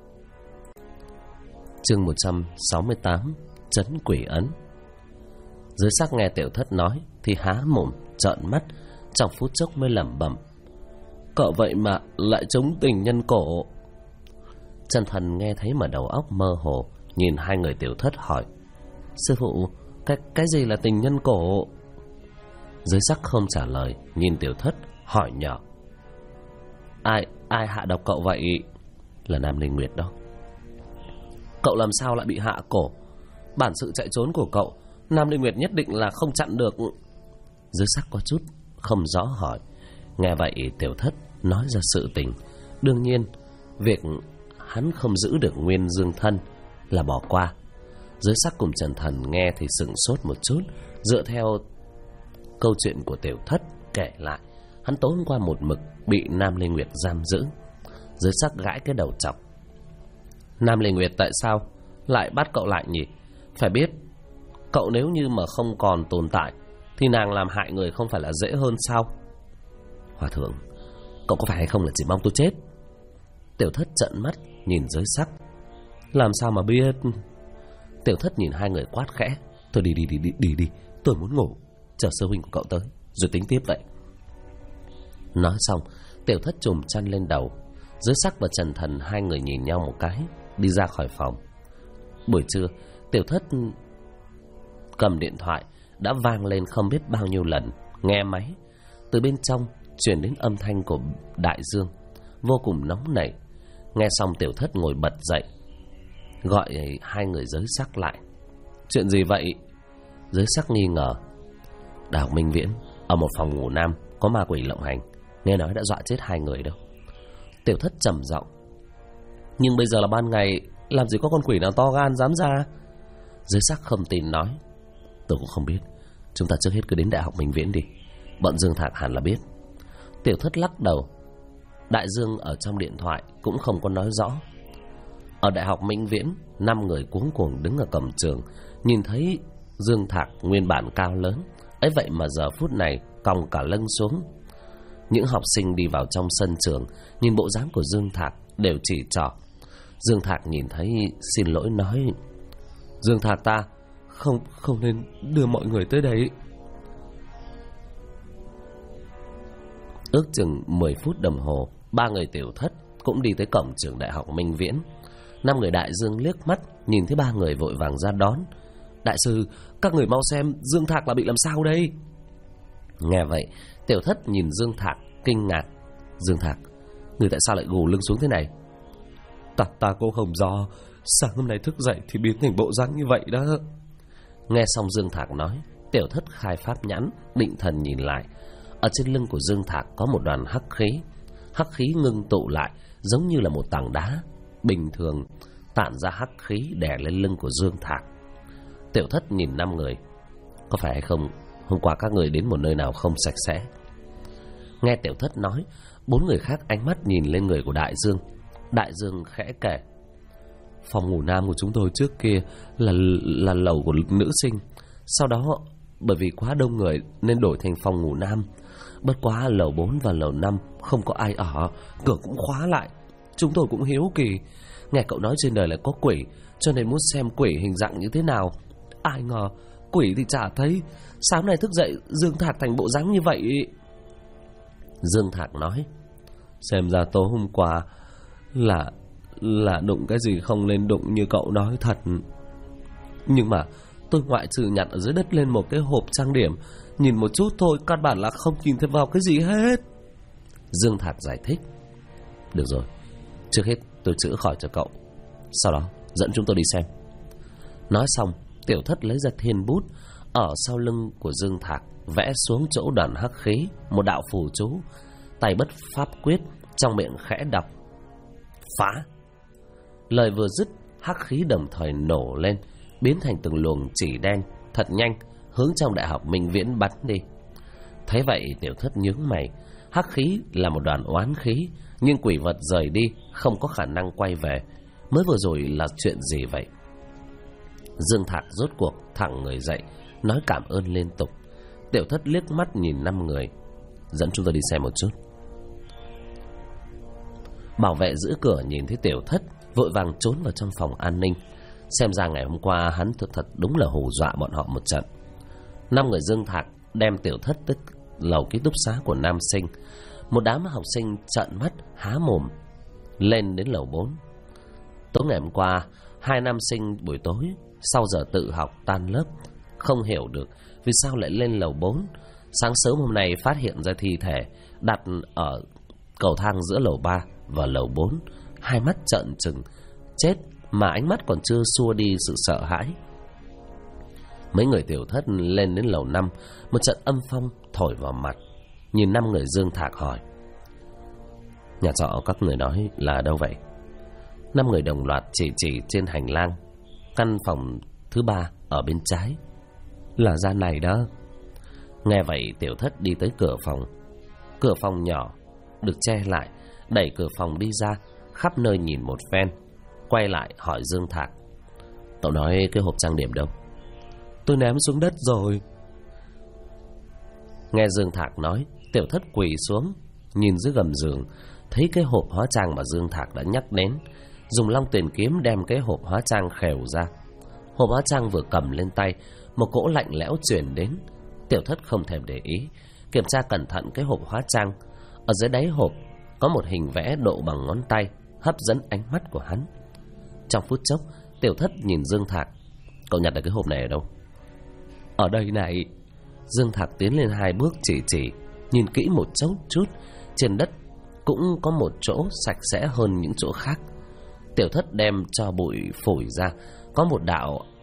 Chương 168, Trấn Quỷ Ấn. Giới Sắc nghe Tiểu Thất nói thì há mồm trợn mắt, trong phút chốc mới lẩm bẩm: cậu vậy mà lại trúng tình nhân cổ. Trần Thần nghe thấy mà đầu óc mơ hồ, nhìn hai người Tiểu Thất hỏi: sư phụ, cái gì là tình nhân cổ? Giới Sắc không trả lời, nhìn Tiểu Thất hỏi nhỏ: Ai hạ độc cậu vậy? Là Nam Ly Nguyệt đó. Cậu làm sao lại bị hạ cổ? Bản sự chạy trốn của cậu, Nam Ly Nguyệt nhất định là không chặn được. Giới Sắc có chút không rõ hỏi. Nghe vậy Tiểu Thất nói ra sự tình. Đương nhiên việc hắn không giữ được nguyên dương thân là bỏ qua. Giới Sắc cùng Trần Thần nghe thì sững sốt một chút. Dựa theo câu chuyện của Tiểu Thất kể lại, hắn tối hôm qua một mực bị Nam Ly Nguyệt giam giữ. Giới Sắc gãi cái đầu chọc. Nam Ly Nguyệt tại sao lại bắt cậu lại nhỉ? Phải biết, cậu nếu như mà không còn tồn tại thì nàng làm hại người không phải là dễ hơn sao? Hòa thượng, cậu có phải hay không là chỉ mong tôi chết? Tiểu Thất trợn mắt nhìn Giới Sắc. Làm sao mà biết? Tiểu Thất nhìn hai người quát khẽ. Thôi đi, tôi muốn ngủ. Chờ sư huynh của cậu tới rồi tính tiếp vậy. Nói xong, Tiểu Thất trùm chăn lên đầu. Giới Sắc và Trần Thần hai người nhìn nhau một cái, đi ra khỏi phòng. Buổi trưa, Tiểu Thất cầm điện thoại đã vang lên không biết bao nhiêu lần. Nghe máy, từ bên trong truyền đến âm thanh của Đại Dương, vô cùng nóng nảy. Nghe xong Tiểu Thất ngồi bật dậy, gọi hai người Giới Sắc lại. Chuyện gì vậy? Giới sắc nghi ngờ. Đại học Minh Viễn, ở một phòng ngủ nam có ma quỷ lộng hành, nghe nói đã dọa chết 2 người đâu. Tiểu Thất trầm giọng. Nhưng bây giờ là ban ngày, làm gì có con quỷ nào to gan dám ra? Giới sắc không tin nói. Tôi cũng không biết, chúng ta trước hết cứ đến Đại học Minh Viễn đi, bọn Dương Thạc hẳn là biết. Tiểu Thất lắc đầu. Đại Dương ở trong điện thoại cũng không có nói rõ. Ở Đại học Minh Viễn, 5 người cuống cuồng đứng ở cổng trường, nhìn thấy Dương Thạc nguyên bản cao lớn, ấy vậy mà giờ phút này còng cả lưng xuống. Những học sinh đi vào trong sân trường, nhìn bộ dáng của Dương Thạc đều chỉ trỏ. Dương Thạc nhìn thấy xin lỗi nói. Dương Thạc ta không nên đưa mọi người tới đây. Ước chừng 10 phút đồng hồ, 3 người Tiểu Thất cũng đi tới cổng trường Đại học Minh Viễn. 5 người Đại Dương liếc mắt, nhìn thấy 3 người vội vàng ra đón. Đại sư, các người mau xem, Dương Thạc là bị làm sao đây? Nghe vậy, Tiểu Thất nhìn Dương Thạc kinh ngạc. Dương Thạc, người tại sao lại gù lưng xuống thế này? Ta cũng không rõ, sáng hôm nay thức dậy thì biến thành bộ dáng như vậy đó. Nghe xong Dương Thạc nói, Tiểu Thất khai pháp nhãn, định thần nhìn lại. Ở trên lưng của Dương Thạc có một đoàn hắc khí ngưng tụ lại, giống như là một tảng đá bình thường tản ra hắc khí đè lên lưng của Dương Thạc. Tiểu Thất nhìn 5 người. Có phải hay không, hôm qua các người đến một nơi nào không sạch sẽ? Nghe Tiểu Thất nói, 4 người khác ánh mắt nhìn lên người của Đại Dương. Đại Dương khẽ kể. Phòng ngủ nam của chúng tôi trước kia là lầu của nữ sinh. Sau đó bởi vì quá đông người nên đổi thành phòng ngủ nam. Bất quá lầu 4 và lầu 5 không có ai ở, cửa cũng khóa lại. Chúng tôi cũng hiếu kỳ, nghe cậu nói trên đời lại có quỷ, cho nên muốn xem quỷ hình dạng như thế nào. Ai ngờ quỷ thì chả thấy. Sáng nay thức dậy Dương Thạc thành bộ dáng như vậy. Dương Thạc nói. Xem ra tối hôm qua là đụng cái gì không nên đụng như cậu nói thật. Nhưng mà tôi ngoại trừ nhặt ở dưới đất lên một cái hộp trang điểm, nhìn một chút thôi, căn bản là không nhìn thấy vào cái gì hết. Dương Thạc giải thích. Được rồi, trước hết tôi chữa khỏi cho cậu, sau đó dẫn chúng tôi đi xem. Nói xong, Tiểu Thất lấy ra thiên bút, ở sau lưng của Dương Thạc vẽ xuống chỗ đoàn hắc khí một đạo phù chú, tay bất pháp quyết, trong miệng khẽ đọc. Phá. Lời vừa dứt, hắc khí đồng thời nổ lên, biến thành từng luồng chỉ đen thật nhanh, hướng trong Đại học Minh Viễn bắn đi. Thấy vậy, Tiểu Thất nhướng mày. Hắc khí là một đoàn oán khí, nhưng quỷ vật rời đi không có khả năng quay về. Mới vừa rồi là chuyện gì vậy? Dương Thạc rốt cuộc thẳng người dậy, nói cảm ơn liên tục. Tiểu Thất liếc mắt nhìn 5 người. Dẫn chúng tôi đi xem một chút. Bảo vệ giữ cửa nhìn thấy Tiểu Thất, vội vàng trốn vào trong phòng an ninh. Xem ra ngày hôm qua hắn thật đúng là hù dọa bọn họ một trận. 5 người Dương Thạc đem Tiểu Thất tới lầu ký túc xá của nam sinh. Một đám học sinh trợn mắt há mồm lên đến lầu 4. Tối ngày hôm qua, 2 nam sinh buổi tối sau giờ tự học tan lớp, không hiểu được vì sao lại lên lầu 4. Sáng sớm hôm nay phát hiện ra thi thể đặt ở cầu thang giữa lầu 3 và lầu 4. Hai mắt trợn trừng, chết mà ánh mắt còn chưa xua đi sự sợ hãi. Mấy người Tiểu Thất lên đến lầu 5, một trận âm phong thổi vào mặt. Nhìn 5 người Dương Thạc hỏi. Nhà trọ các người nói là đâu vậy? 5 người đồng loạt chỉ trên hành lang. Căn phòng thứ 3 ở bên trái. Là gian này đó. Nghe vậy Tiểu Thất đi tới cửa phòng. Cửa phòng nhỏ được che lại, đẩy cửa phòng đi ra, khắp nơi nhìn một phen, quay lại hỏi Dương Thạc. Cậu nói cái hộp trang điểm đâu? Tôi ném xuống đất rồi. Nghe Dương Thạc nói, Tiểu Thất quỳ xuống, nhìn dưới gầm giường, thấy cái hộp hóa trang mà Dương Thạc đã nhắc đến, dùng long tuyển kiếm đem cái hộp hóa trang khều ra. Hộp hóa trang vừa cầm lên tay, một cỗ lạnh lẽo truyền đến. Tiểu Thất không thèm để ý, kiểm tra cẩn thận cái hộp hóa trang. Ở dưới đáy hộp có một hình vẽ độ bằng ngón tay, hấp dẫn ánh mắt của hắn. Trong phút chốc, Tiểu Thất nhìn Dương Thạc. Cậu nhặt được cái hộp này ở đâu? Ở đây này. Dương Thạc tiến lên 2 bước chỉ, nhìn kỹ một chút, trên đất cũng có một chỗ sạch sẽ hơn những chỗ khác. Tiểu Thất đem cho bụi phủi ra, có một đạo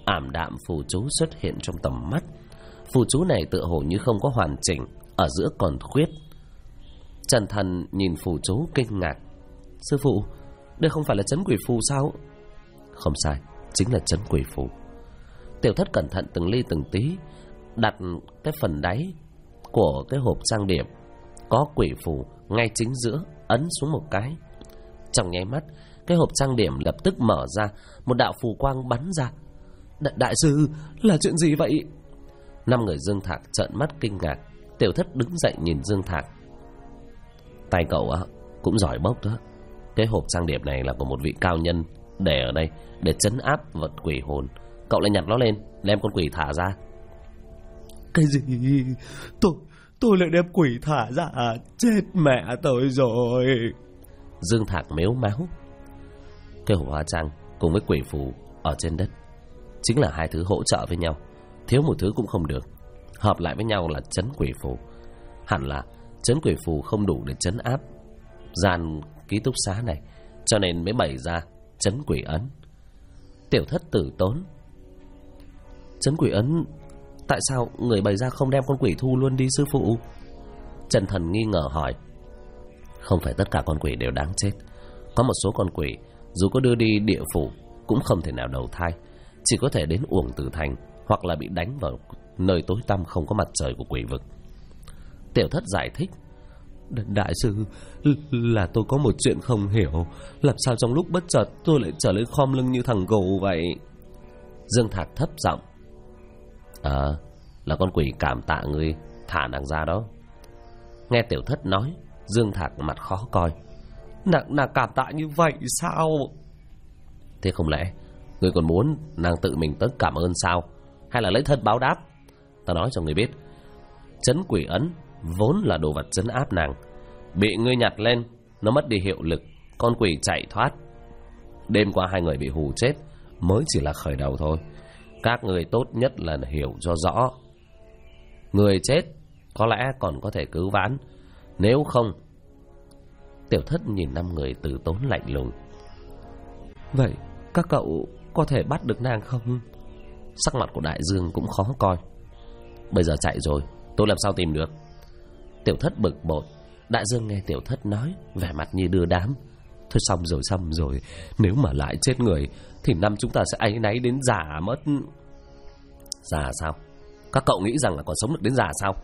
ảm đạm phù chú xuất hiện trong tầm mắt. Phù chú này tựa hồ như không có hoàn chỉnh, ở giữa còn khuyết. Trần Thần nhìn phù chú kinh ngạc. Sư phụ, đây không phải là trấn quỷ phù sao? Không sai, chính là trấn quỷ phù. Tiểu Thất cẩn thận từng ly từng tí đặt cái phần đáy của cái hộp trang điểm có quỷ phù ngay chính giữa, ấn xuống một cái. Trong nháy mắt, cái hộp trang điểm lập tức mở ra, một đạo phù quang bắn ra. Đại sư, là chuyện gì vậy? 5 người Dương Thạc trợn mắt kinh ngạc. Tiểu Thất đứng dậy nhìn Dương Thạc. Tay cậu á cũng giỏi bốc đó. Cái hộp trang điểm này là của một vị cao nhân để ở đây để trấn áp vật quỷ hồn. Cậu lại nhặt nó lên, đem con quỷ thả ra. Cái gì? Tôi lại đem quỷ thả ra? Chết mẹ tôi rồi. Dương Thạc mếu máu. Cái hộp hóa trang cùng với quỷ phù ở trên đất chính là hai thứ hỗ trợ với nhau, thiếu một thứ cũng không được. Hợp lại với nhau là trấn quỷ phù. Hẳn là trấn quỷ phù không đủ để trấn áp gian ký túc xá này, cho nên mới bày ra trấn quỷ ấn. Tiểu Thất tử tốn. Trấn quỷ ấn, tại sao người bày ra không đem con quỷ thu luôn đi sư phụ? Trần Thần nghi ngờ hỏi. Không phải tất cả con quỷ đều đáng chết. Có một số con quỷ dù có đưa đi địa phủ cũng không thể nào đầu thai, chỉ có thể đến uổng tử thành, hoặc là bị đánh vào nơi tối tăm không có mặt trời của quỷ vực. Tiểu Thất giải thích. Đại sư, là tôi có một chuyện không hiểu. Làm sao trong lúc bất chợt tôi lại trở lên khom lưng như thằng gù vậy? Dương Thạc thấp giọng. Là con quỷ cảm tạ ngươi thả nàng ra đó. Nghe Tiểu Thất nói, Dương Thạc mặt khó coi. Nàng cảm tạ như vậy sao? Thế không lẽ ngươi còn muốn nàng tự mình tới cảm ơn sao? Hay là lấy thân báo đáp? Ta nói cho ngươi biết, trấn quỷ ấn vốn là đồ vật trấn áp nàng. Bị ngươi nhặt lên, nó mất đi hiệu lực, con quỷ chạy thoát. Đêm qua 2 người bị hù chết mới chỉ là khởi đầu thôi. Các người tốt nhất là hiểu cho rõ. Người chết có lẽ còn có thể cứu vãn, nếu không... Tiểu Thất nhìn 5 người Từ Tốn lạnh lùng. Vậy các cậu có thể bắt được nàng không? Sắc mặt của Đại Dương cũng khó coi. Bây giờ chạy rồi, tôi làm sao tìm được? Tiểu Thất bực bội. Đại Dương nghe Tiểu Thất nói, vẻ mặt như đưa đám. Thôi xong rồi, nếu mà lại chết người thì năm chúng ta sẽ áy náy đến già mất. Già sao? Các cậu nghĩ rằng là còn sống được đến già sao?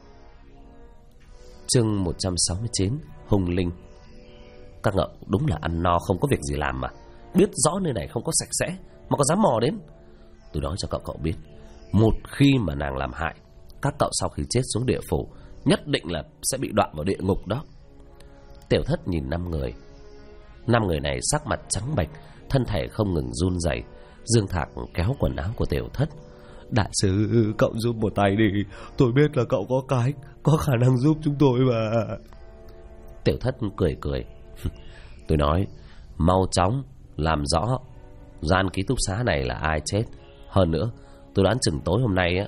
Chương 169, Hung Linh. Các cậu đúng là ăn no không có việc gì làm mà. Biết rõ nơi này không có sạch sẽ mà còn dám mò đến. Tôi nói cho các cậu biết, một khi mà nàng làm hại, các cậu sau khi chết xuống địa phủ nhất định là sẽ bị đoạn vào địa ngục đó. Tiểu Thất nhìn 5 người. 5 người này sắc mặt trắng bệch, thân thể không ngừng run rẩy. Dương Thạc kéo quần áo của Tiểu Thất. Đại sư, cậu giúp một tay đi. Tôi biết là cậu có khả năng giúp chúng tôi mà. Tiểu Thất cười. Tôi nói, mau chóng làm rõ gian ký túc xá này là ai chết. Hơn nữa, tôi đoán chừng tối hôm nay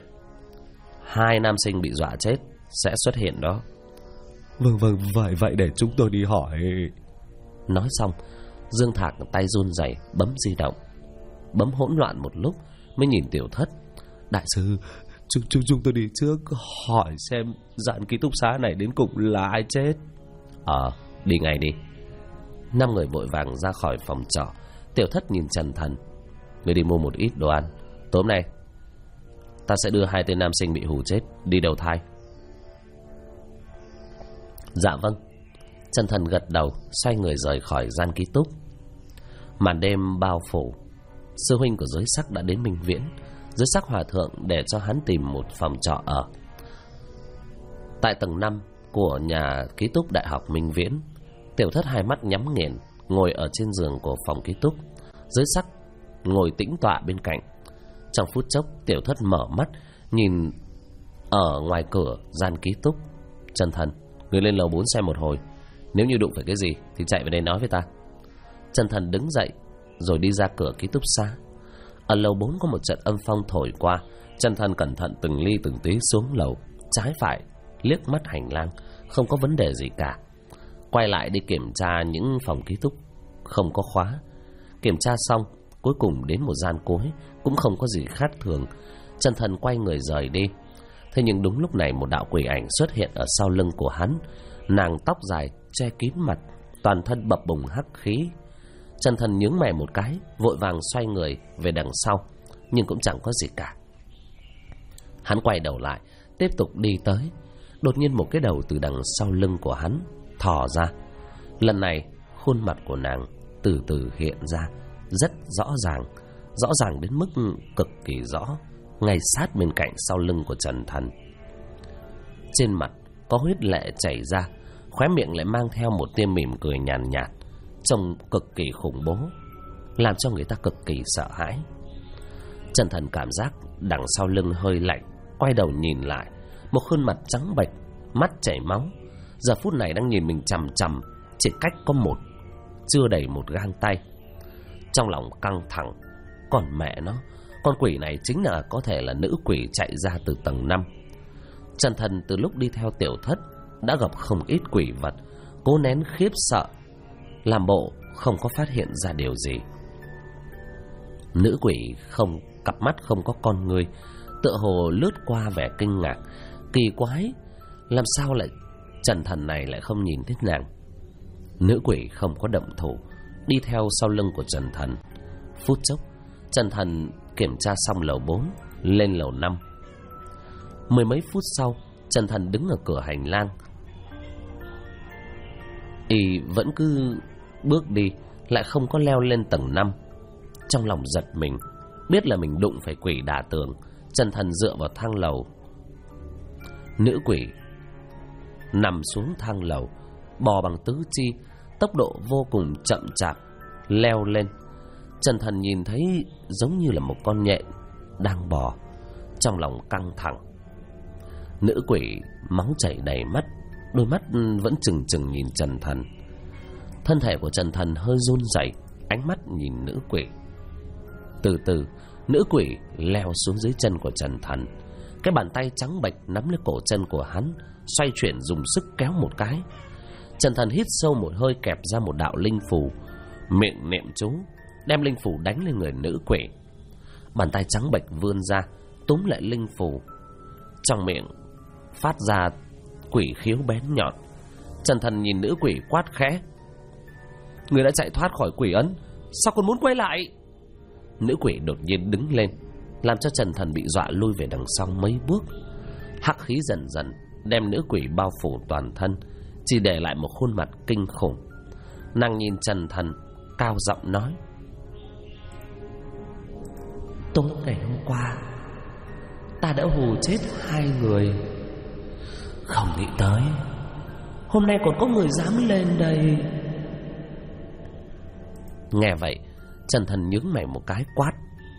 2 nam sinh bị dọa chết sẽ xuất hiện đó. Vâng, vậy để chúng tôi đi hỏi. Nói xong, Dương Thạc tay run rẩy bấm di động. Bấm hỗn loạn một lúc mới nhìn Tiểu Thất. Đại sư, chúng tôi đi trước hỏi xem gian ký túc xá này đến cùng là ai chết. Đi ngay đi. 5 người vội vàng ra khỏi phòng trọ. Tiểu Thất nhìn Trần Thần. Người đi mua một ít đồ ăn. Tối hôm nay ta sẽ đưa 2 tên nam sinh bị hù chết đi đầu thai. Dạ vâng. Trần Thần gật đầu, xoay người rời khỏi gian ký túc. Màn đêm bao phủ. Sư huynh của Giới Sắc đã đến Minh Viễn. Giới Sắc hòa thượng để cho hắn tìm một phòng trọ ở tại tầng 5 của nhà ký túc Đại học Minh Viễn. Tiểu Thất hai mắt nhắm nghiền ngồi ở trên giường của phòng ký túc. Giới Sắc ngồi tĩnh tọa bên cạnh. Trong phút chốc, Tiểu Thất mở mắt nhìn ở ngoài cửa gian ký túc. Trần Thần, người lên lầu 4 xem một hồi. Nếu như đụng phải cái gì thì chạy về đây nói với ta. Trần Thần đứng dậy rồi đi ra cửa ký túc xá. Ở lầu 4 có một trận âm phong thổi qua. Trần Thần cẩn thận từng ly từng tí xuống lầu, trái phải liếc mắt hành lang, không có vấn đề gì cả. Quay lại đi kiểm tra những phòng ký túc không có khóa. Kiểm tra xong, cuối cùng đến một gian cuối cũng không có gì khác thường. Trần Thần quay người rời đi. Thế nhưng đúng lúc này một đạo quỷ ảnh xuất hiện ở sau lưng của hắn. Nàng tóc dài che kín mặt, toàn thân bập bùng hắc khí. Trần Thần nhướng mày một cái, vội vàng xoay người về đằng sau, nhưng cũng chẳng có gì cả. Hắn quay đầu lại, tiếp tục đi tới. Đột nhiên một cái đầu từ đằng sau lưng của hắn thò ra. Lần này khuôn mặt của nàng từ từ hiện ra, rất rõ ràng đến mức cực kỳ rõ, ngay sát bên cạnh sau lưng của Trần Thần. Trên mặt có huyết lệ chảy ra, khóe miệng lại mang theo một tia mỉm cười nhàn nhạt, trông cực kỳ khủng bố, làm cho người ta cực kỳ sợ hãi. Trần Thần cảm giác đằng sau lưng hơi lạnh, quay đầu nhìn lại, một khuôn mặt trắng bệch, mắt chảy máu, giờ phút này đang nhìn mình chằm chằm, chỉ cách có chưa đầy một gang tay. Trong lòng căng thẳng, còn mẹ nó, con quỷ này chính là có thể là nữ quỷ chạy ra từ tầng 5. Trần Thần từ lúc đi theo Tiểu Thất đã gặp không ít quỷ vật, cố nén khiếp sợ, làm bộ không có phát hiện ra điều gì. Nữ quỷ cặp mắt không có con người, tựa hồ lướt qua vẻ kinh ngạc, kỳ quái, làm sao lại Trần Thần này lại không nhìn thấy nàng. Nữ quỷ không có động thủ, đi theo sau lưng của Trần Thần. Phút chốc, Trần Thần kiểm tra xong lầu 4, lên lầu 5. Mười mấy phút sau, Trần Thần đứng ở cửa hành lang. Y vẫn cứ bước đi, lại không có leo lên tầng 5. Trong lòng giật mình, biết là mình đụng phải quỷ đả tường. Trần Thần dựa vào thang lầu. Nữ quỷ nằm xuống thang lầu, bò bằng tứ chi, tốc độ vô cùng chậm chạp leo lên. Trần Thần nhìn thấy giống như là một con nhện đang bò, trong lòng căng thẳng. Nữ quỷ máu chảy đầy mắt, đôi mắt vẫn trừng trừng nhìn Trần Thần. Thân thể của Trần Thần hơi run rẩy, ánh mắt nhìn nữ quỷ. Từ từ, nữ quỷ leo xuống dưới chân của Trần Thần. Cái bàn tay trắng bệch nắm lấy cổ chân của hắn, xoay chuyển dùng sức kéo một cái. Trần Thần hít sâu một hơi, kẹp ra một đạo linh phù, miệng niệm chú, đem linh phù đánh lên người nữ quỷ. Bàn tay trắng bệch vươn ra, túm lại linh phù, trong miệng phát ra quỷ khiếu bén nhọn. Trần Thần nhìn nữ quỷ quát khẽ: "Người đã chạy thoát khỏi quỷ ấn, sao còn muốn quay lại?" Nữ quỷ đột nhiên đứng lên, làm cho Trần Thần bị dọa lui về đằng sau mấy bước. Hắc khí dần dần đem nữ quỷ bao phủ toàn thân, chỉ để lại một khuôn mặt kinh khủng. Nàng nhìn Trần Thần, cao giọng nói: "Tối ngày hôm qua, ta đã hù chết 2 người. Không nghĩ tới hôm nay còn có người dám lên đây." Nghe vậy, Trần Thần nhướng mày một cái, quát: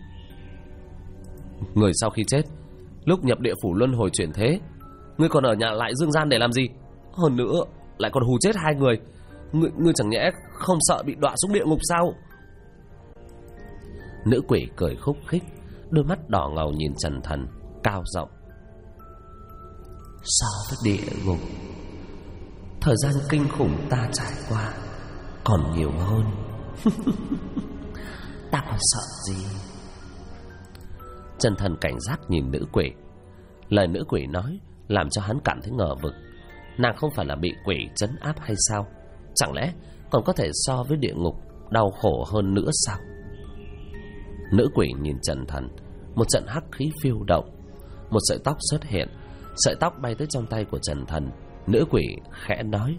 "Người sau khi chết, lúc nhập địa phủ luân hồi chuyển thế, ngươi còn ở nhà lại dương gian để làm gì? Hơn nữa lại còn hù chết 2 người. Ngươi chẳng nhẽ không sợ bị đọa xuống địa ngục sao?" Nữ quỷ cười khúc khích, đôi mắt đỏ ngầu nhìn Trần Thần, cao giọng: "So với địa ngục, thời gian kinh khủng ta trải qua còn nhiều hơn. Ta còn sợ gì?" Trần Thần cảnh giác nhìn nữ quỷ. Lời nữ quỷ nói làm cho hắn cảm thấy ngờ vực. Nàng không phải là bị quỷ trấn áp hay sao? Chẳng lẽ còn có thể so với địa ngục đau khổ hơn nữa sao? Nữ quỷ nhìn Trần Thần, một trận hắc khí phiêu động, một sợi tóc xuất hiện. Sợi tóc bay tới trong tay của Trần Thần. Nữ quỷ khẽ nói: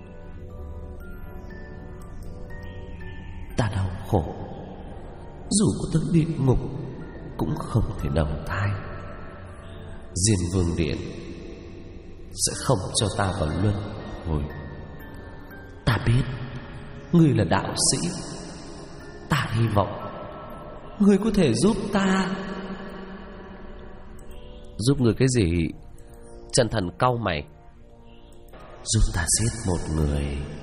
"Ta đau khổ, dù có tới địa ngục cũng không thể đầu thai. Diên Vương Điện sẽ không cho ta vào luân hồi. Ta biết ngươi là đạo sĩ, ta hy vọng ngươi có thể giúp ta." "Giúp ngươi cái gì?" Trần Thần cau mày. "Giúp ta giết một người."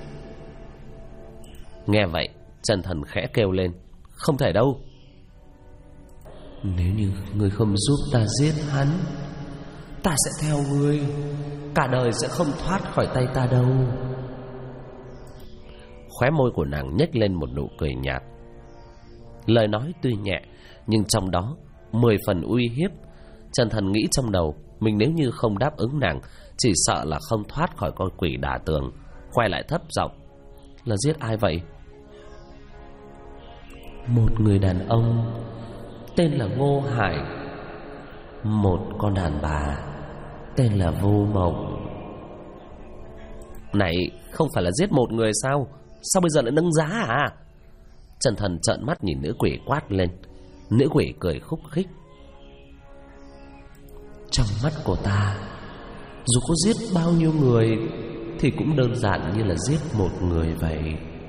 Nghe vậy, Trần Thần khẽ kêu lên: "Không thể đâu." "Nếu như ngươi không giúp ta giết hắn, ta sẽ theo ngươi, cả đời sẽ không thoát khỏi tay ta đâu." Khóe môi của nàng nhếch lên một nụ cười nhạt. Lời nói tuy nhẹ nhưng trong đó 10 phần uy hiếp. Trần Thần nghĩ trong đầu mình nếu như không đáp ứng nàng, chỉ sợ là không thoát khỏi con quỷ đả tường. Quay lại thấp giọng: là giết ai vậy? Một người đàn ông tên là Ngô Hải, một con đàn bà tên là Vô Mộng. Này, không phải là giết một người sao? Sao bây giờ lại nâng giá à? Trần Thần trợn mắt nhìn nữ quỷ quát lên. Nữ quỷ cười khúc khích: trong mắt của ta, dù có giết bao nhiêu người thì cũng đơn giản như là giết một người vậy.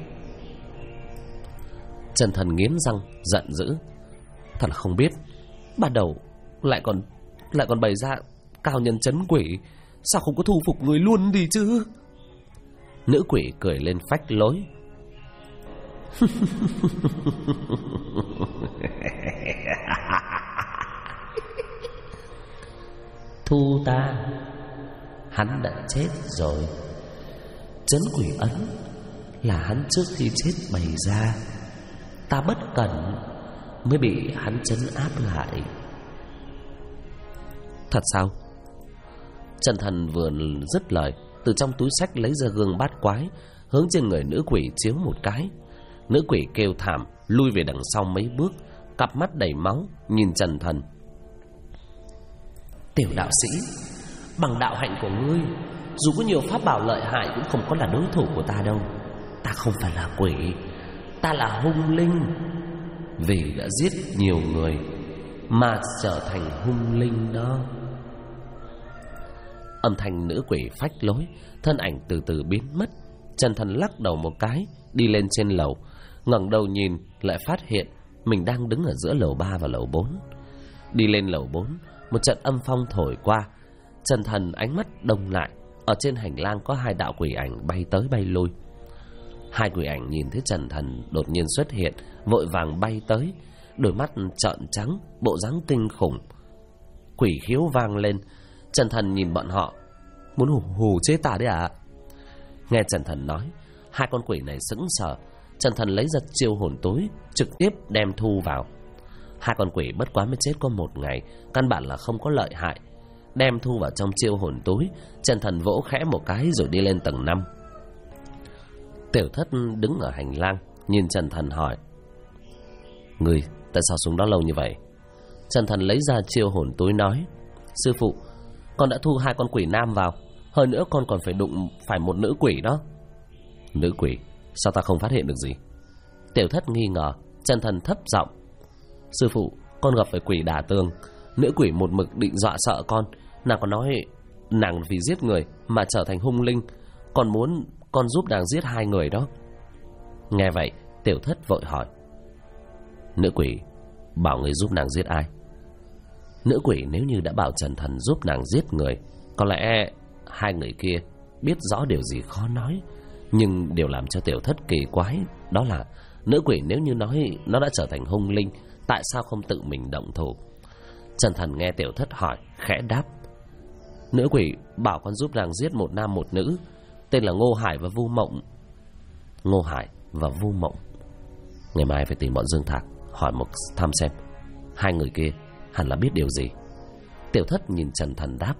Trần Thần nghiến răng giận dữ. Thật là không biết, ban đầu lại còn bày ra cao nhân trấn quỷ, sao không có thu phục người luôn đi chứ? Nữ quỷ cười lên phách lối. Thu ta, hắn đã chết rồi. Trấn quỷ ấn là hắn trước khi chết bày ra, ta bất cẩn mới bị hắn trấn áp lại. Thật sao? Trần Thần vừa dứt lời, từ trong túi xách lấy ra gương bát quái, hướng trên người nữ quỷ chiếu một cái. Nữ quỷ kêu thảm, lui về đằng sau mấy bước, cặp mắt đầy máu nhìn Trần Thần. Tiểu đạo sĩ, bằng đạo hạnh của ngươi, dù có nhiều pháp bảo lợi hại cũng không có là đối thủ của ta đâu. Ta không phải là quỷ, ta là hung linh. Vì đã giết nhiều người mà trở thành hung linh đó. Âm thanh nữ quỷ phách lối, thân ảnh từ từ biến mất. Trần Thần lắc đầu một cái, đi lên trên lầu. ngẩng đầu nhìn lại phát hiện mình đang đứng ở giữa lầu 3 và lầu 4. Đi lên lầu 4, một trận âm phong thổi qua. Trần Thần ánh mắt đông lại. Ở trên hành lang có hai đạo quỷ ảnh bay tới bay lui. Hai quỷ ảnh nhìn thấy Trần Thần đột nhiên xuất hiện, vội vàng bay tới, đôi mắt trợn trắng, bộ dáng kinh khủng. Quỷ khiếu vang lên. Trần Thần nhìn bọn họ, muốn hù chết ta đấy à? Nghe Trần Thần nói, hai con quỷ này sững sờ. Trần Thần lấy ra chiêu hồn túi, trực tiếp đem thu vào. Hai con quỷ bất quá mới chết có một ngày, căn bản là không có lợi hại. Đem thu vào trong chiêu hồn túi, Trần Thần vỗ khẽ một cái rồi đi lên tầng 5. Tiểu Thất đứng ở hành lang, nhìn Trần Thần hỏi: "Người tại sao xuống đó lâu như vậy?" Trần Thần lấy ra chiêu hồn túi nói: "Sư phụ, con đã thu hai con quỷ nam vào, hơn nữa con còn phải đụng phải một nữ quỷ đó." "Nữ quỷ? Sao ta không phát hiện được gì?" Tiểu Thất nghi ngờ. Trần Thần thấp giọng: "Sư phụ, con gặp phải quỷ đả tường. Nữ quỷ một mực định dọa sợ con. Nàng còn nói nàng vì giết người mà trở thành hung linh, còn muốn con giúp nàng giết hai người đó." Nghe vậy, Tiểu Thất vội hỏi: "Nữ quỷ bảo người giúp nàng giết ai?" Nữ quỷ nếu như đã bảo Trần Thần giúp nàng giết người, có lẽ hai người kia biết rõ điều gì khó nói. Nhưng điều làm cho Tiểu Thất kỳ quái đó là nữ quỷ nếu như nói nó đã trở thành hung linh, tại sao không tự mình động thủ? Trần Thần nghe Tiểu Thất hỏi, khẽ đáp: "Nữ quỷ bảo con giúp nàng giết một nam một nữ, tên là Ngô Hải và Vu Mộng." Ngô Hải và Vu Mộng. Ngày mai phải tìm bọn Dương Thạc hỏi một thăm xem hai người kia hẳn là biết điều gì. Tiểu Thất nhìn Trần Thần đáp.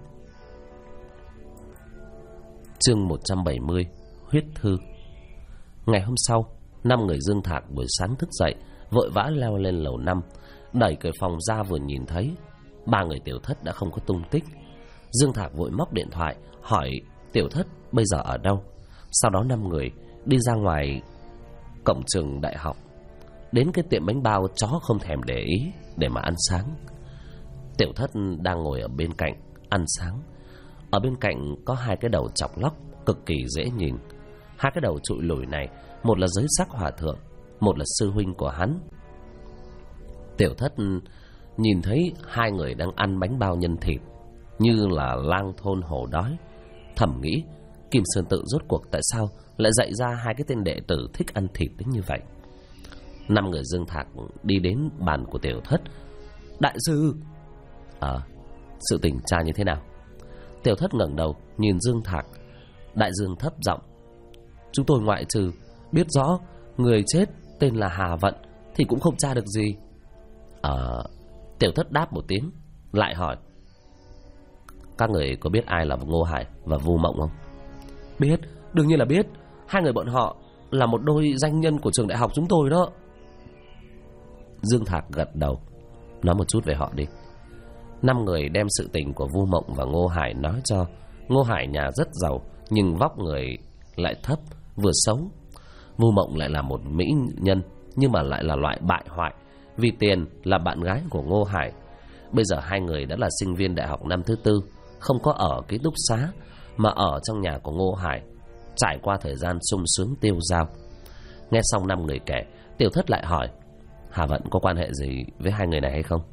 Chương 170: Huyết thư. Ngày hôm sau, 5 người Dương Thạc buổi sáng thức dậy, vội vã leo lên lầu 5. Đẩy cửa phòng ra vừa nhìn thấy 3 người Tiểu Thất đã không có tung tích. Dương Thạc vội móc điện thoại hỏi Tiểu Thất bây giờ ở đâu. Sau đó 5 người đi ra ngoài cổng trường đại học, đến cái tiệm bánh bao chó không thèm để ý để mà ăn sáng. Tiểu Thất đang ngồi ở bên cạnh ăn sáng. Ở bên cạnh có hai cái đầu chọc lóc cực kỳ dễ nhìn. Hai cái đầu trụi lủi này, một là giới sắc hòa thượng, một là sư huynh của hắn. Tiểu Thất nhìn thấy hai người đang ăn bánh bao nhân thịt như là lang thôn hổ đói, thầm nghĩ Kim Sơn Tự rốt cuộc tại sao lại dạy ra hai cái tên đệ tử thích ăn thịt đến như vậy. 5 người Dương Thạc đi đến bàn của Tiểu Thất. "Đại sư, sự tình tra như thế nào?" Tiểu Thất ngẩng đầu nhìn Dương Thạc. Đại Dương thấp giọng: "Chúng tôi ngoại trừ biết rõ người chết tên là Hà Vận thì cũng không tra được gì. Tiểu Thất đáp một tiếng, lại hỏi: các người có biết ai là Ngô Hải và Vu Mộng không? Biết, đương nhiên là biết. Hai người bọn họ là một đôi danh nhân của trường đại học chúng tôi đó. Dương Thạc gật đầu. Nói một chút về họ đi. 5 người đem sự tình của Vu Mộng và Ngô Hải nói cho. Ngô Hải nhà rất giàu, nhưng vóc người lại thấp, vừa xấu. Vu Mộng lại là một mỹ nhân, nhưng mà lại là loại bại hoại, vì tiền là bạn gái của Ngô Hải. Bây giờ hai người đã là sinh viên đại học năm thứ 4, không có ở ký túc xá, mà ở trong nhà của Ngô Hải, trải qua thời gian sung sướng tiêu dao. Nghe xong 5 người kể, Tiểu Thất lại hỏi: Hà Vận có quan hệ gì với hai người này hay không?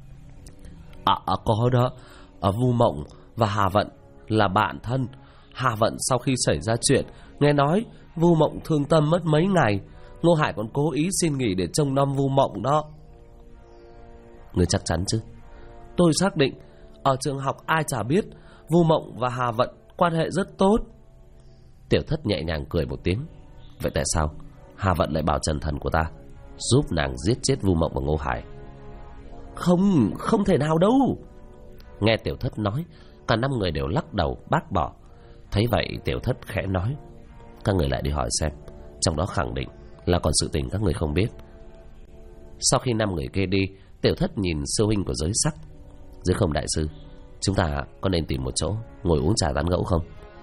Có đó. Vu Mộng và Hà Vận là bạn thân. Hà Vận sau khi xảy ra chuyện, nghe nói Vu Mộng thương tâm mất mấy ngày, Ngô Hải còn cố ý xin nghỉ để trông nom Vu Mộng đó. Người chắc chắn chứ? Tôi xác định. Ở trường học ai chả biết Vu Mộng và Hà Vận quan hệ rất tốt. Tiểu Thất nhẹ nhàng cười một tiếng. Vậy tại sao Hà Vận lại bảo Trần Thần của ta giúp nàng giết chết Vu Mộng và Ngô Hải? Không thể nào đâu. Nghe Tiểu Thất nói, cả 5 người đều lắc đầu bác bỏ. Thấy vậy Tiểu Thất khẽ nói: các người lại đi hỏi xem, trong đó khẳng định là còn sự tình các người không biết. Sau khi 5 người kia đi, Tiểu Thất nhìn sư huynh của Giới Sắc: Giới Không đại sư, chúng ta có nên tìm một chỗ ngồi uống trà tán gẫu không?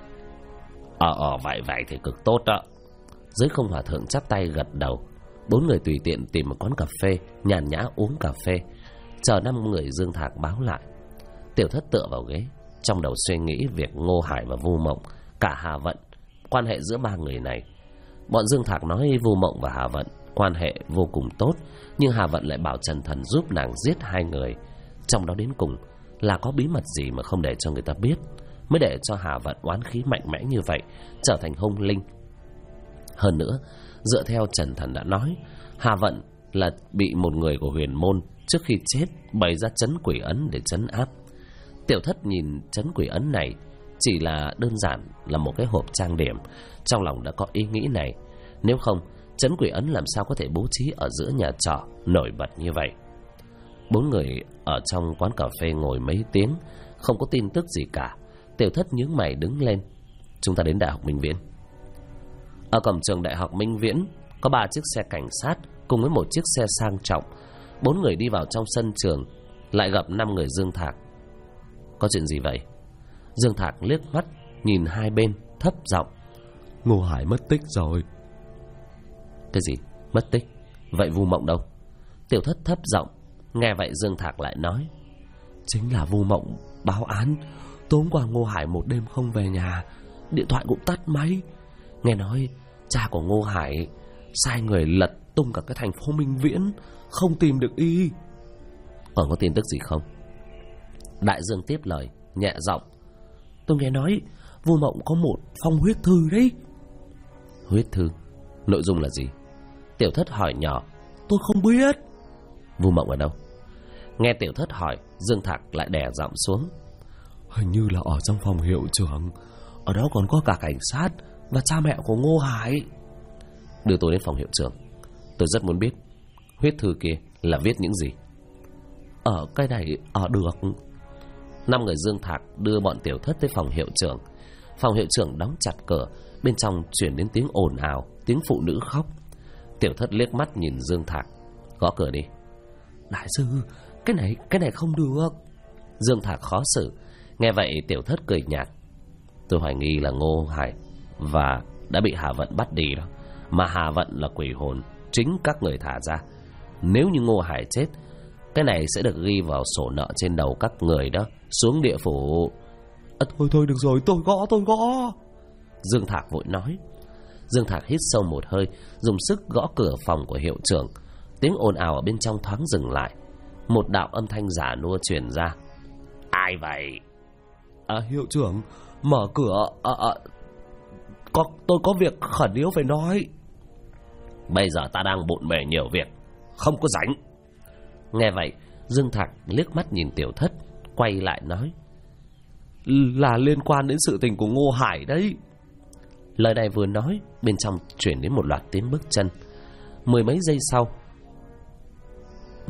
Vậy thì cực tốt đó. Giới Không hòa thượng chắp tay gật đầu. 4 người tùy tiện tìm một quán cà phê nhàn nhã uống cà phê, chờ 5 người Dương Thạc báo lại. Tiểu Thất tựa vào ghế, trong đầu suy nghĩ việc Ngô Hải và Vu Mộng, cả Hà Vận, quan hệ giữa 3 người này. Bọn Dương Thạc nói Vu Mộng và Hà Vận quan hệ vô cùng tốt, nhưng Hà Vận lại bảo Trần Thần giúp nàng giết 2 người. Trong đó đến cùng là có bí mật gì mà không để cho người ta biết, mới để cho Hà Vận oán khí mạnh mẽ như vậy, trở thành hung linh. Hơn nữa, dựa theo Trần Thần đã nói, Hà Vận là bị một người của huyền môn trước khi chết bày ra trấn quỷ ấn để trấn áp. Tiểu Thất nhìn trấn quỷ ấn này chỉ là đơn giản là một cái hộp trang điểm, trong lòng đã có ý nghĩ này. Nếu không, trấn quỷ ấn làm sao có thể bố trí ở giữa nhà trọ nổi bật như vậy? 4 người ở trong quán cà phê ngồi mấy tiếng, không có tin tức gì cả. Tiểu Thất nhướng mày đứng lên: chúng ta đến Đại học Minh Viễn. Ở cổng trường Đại học Minh Viễn có 3 chiếc xe cảnh sát cùng với một chiếc xe sang trọng. 4 người đi vào trong sân trường, lại gặp 5 người Dương Thạc. Có chuyện gì vậy? Dương Thạc liếc mắt nhìn hai bên, thấp giọng: Ngô Hải mất tích rồi. Cái gì? Mất tích? Vậy Vu Mộng đâu? Tiểu Thất thấp giọng. Nghe vậy Dương Thạc lại nói: chính là Vu Mộng báo án. Tối qua Ngô Hải một đêm không về nhà, điện thoại cũng tắt máy. Nghe nói cha của Ngô Hải sai người lật tung cả cái thành phố Minh Viễn, không tìm được y. Còn có tin tức gì không? Đại Dương tiếp lời, nhẹ giọng: tôi nghe nói Vu Mộng có một phong huyết thư đấy. Huyết thư? Nội dung là gì? Tiểu Thất hỏi nhỏ. Tôi không biết. Vu Mộng ở đâu? Nghe Tiểu Thất hỏi, Dương Thạc lại đè giọng xuống: hình như là ở trong phòng hiệu trưởng. Ở đó còn có cả cảnh sát và cha mẹ của Ngô Hải. Đưa tôi đến phòng hiệu trưởng. Tôi rất muốn biết huyết thư kia là viết những gì. Ở cái này ở được. 5 người Dương Thạc đưa bọn Tiểu Thất tới phòng hiệu trưởng. Phòng hiệu trưởng đóng chặt cửa, bên trong chuyển đến tiếng ồn ào, tiếng phụ nữ khóc. Tiểu Thất liếc mắt nhìn Dương Thạc: gõ cửa đi. Đại sư, cái này không được. Dương Thạc khó xử. Nghe vậy Tiểu Thất cười nhạt: tôi hoài nghi là Ngô Hải và đã bị Hà Vận bắt đi đó. Mà Hà Vận là quỷ hồn chính các người thả ra. Nếu như Ngô Hải chết, cái này sẽ được ghi vào sổ nợ trên đầu các người đó, xuống địa phủ. Thôi được rồi, tôi gõ. Dương Thạc vội nói. Dương Thạc hít sâu một hơi, dùng sức gõ cửa phòng của hiệu trưởng. Tiếng ồn ào ở bên trong thoáng dừng lại. Một đạo âm thanh giả nua truyền ra: ai vậy? Hiệu trưởng, mở cửa. Tôi có việc khẩn yếu phải nói. Bây giờ ta đang bộn bề nhiều việc, không có rảnh. Nghe vậy Dương Thạc liếc mắt nhìn Tiểu Thất, quay lại nói: là liên quan đến sự tình của Ngô Hải đấy. Lời này vừa nói, bên trong chuyển đến một loạt tiếng bước chân. 10 mấy giây sau,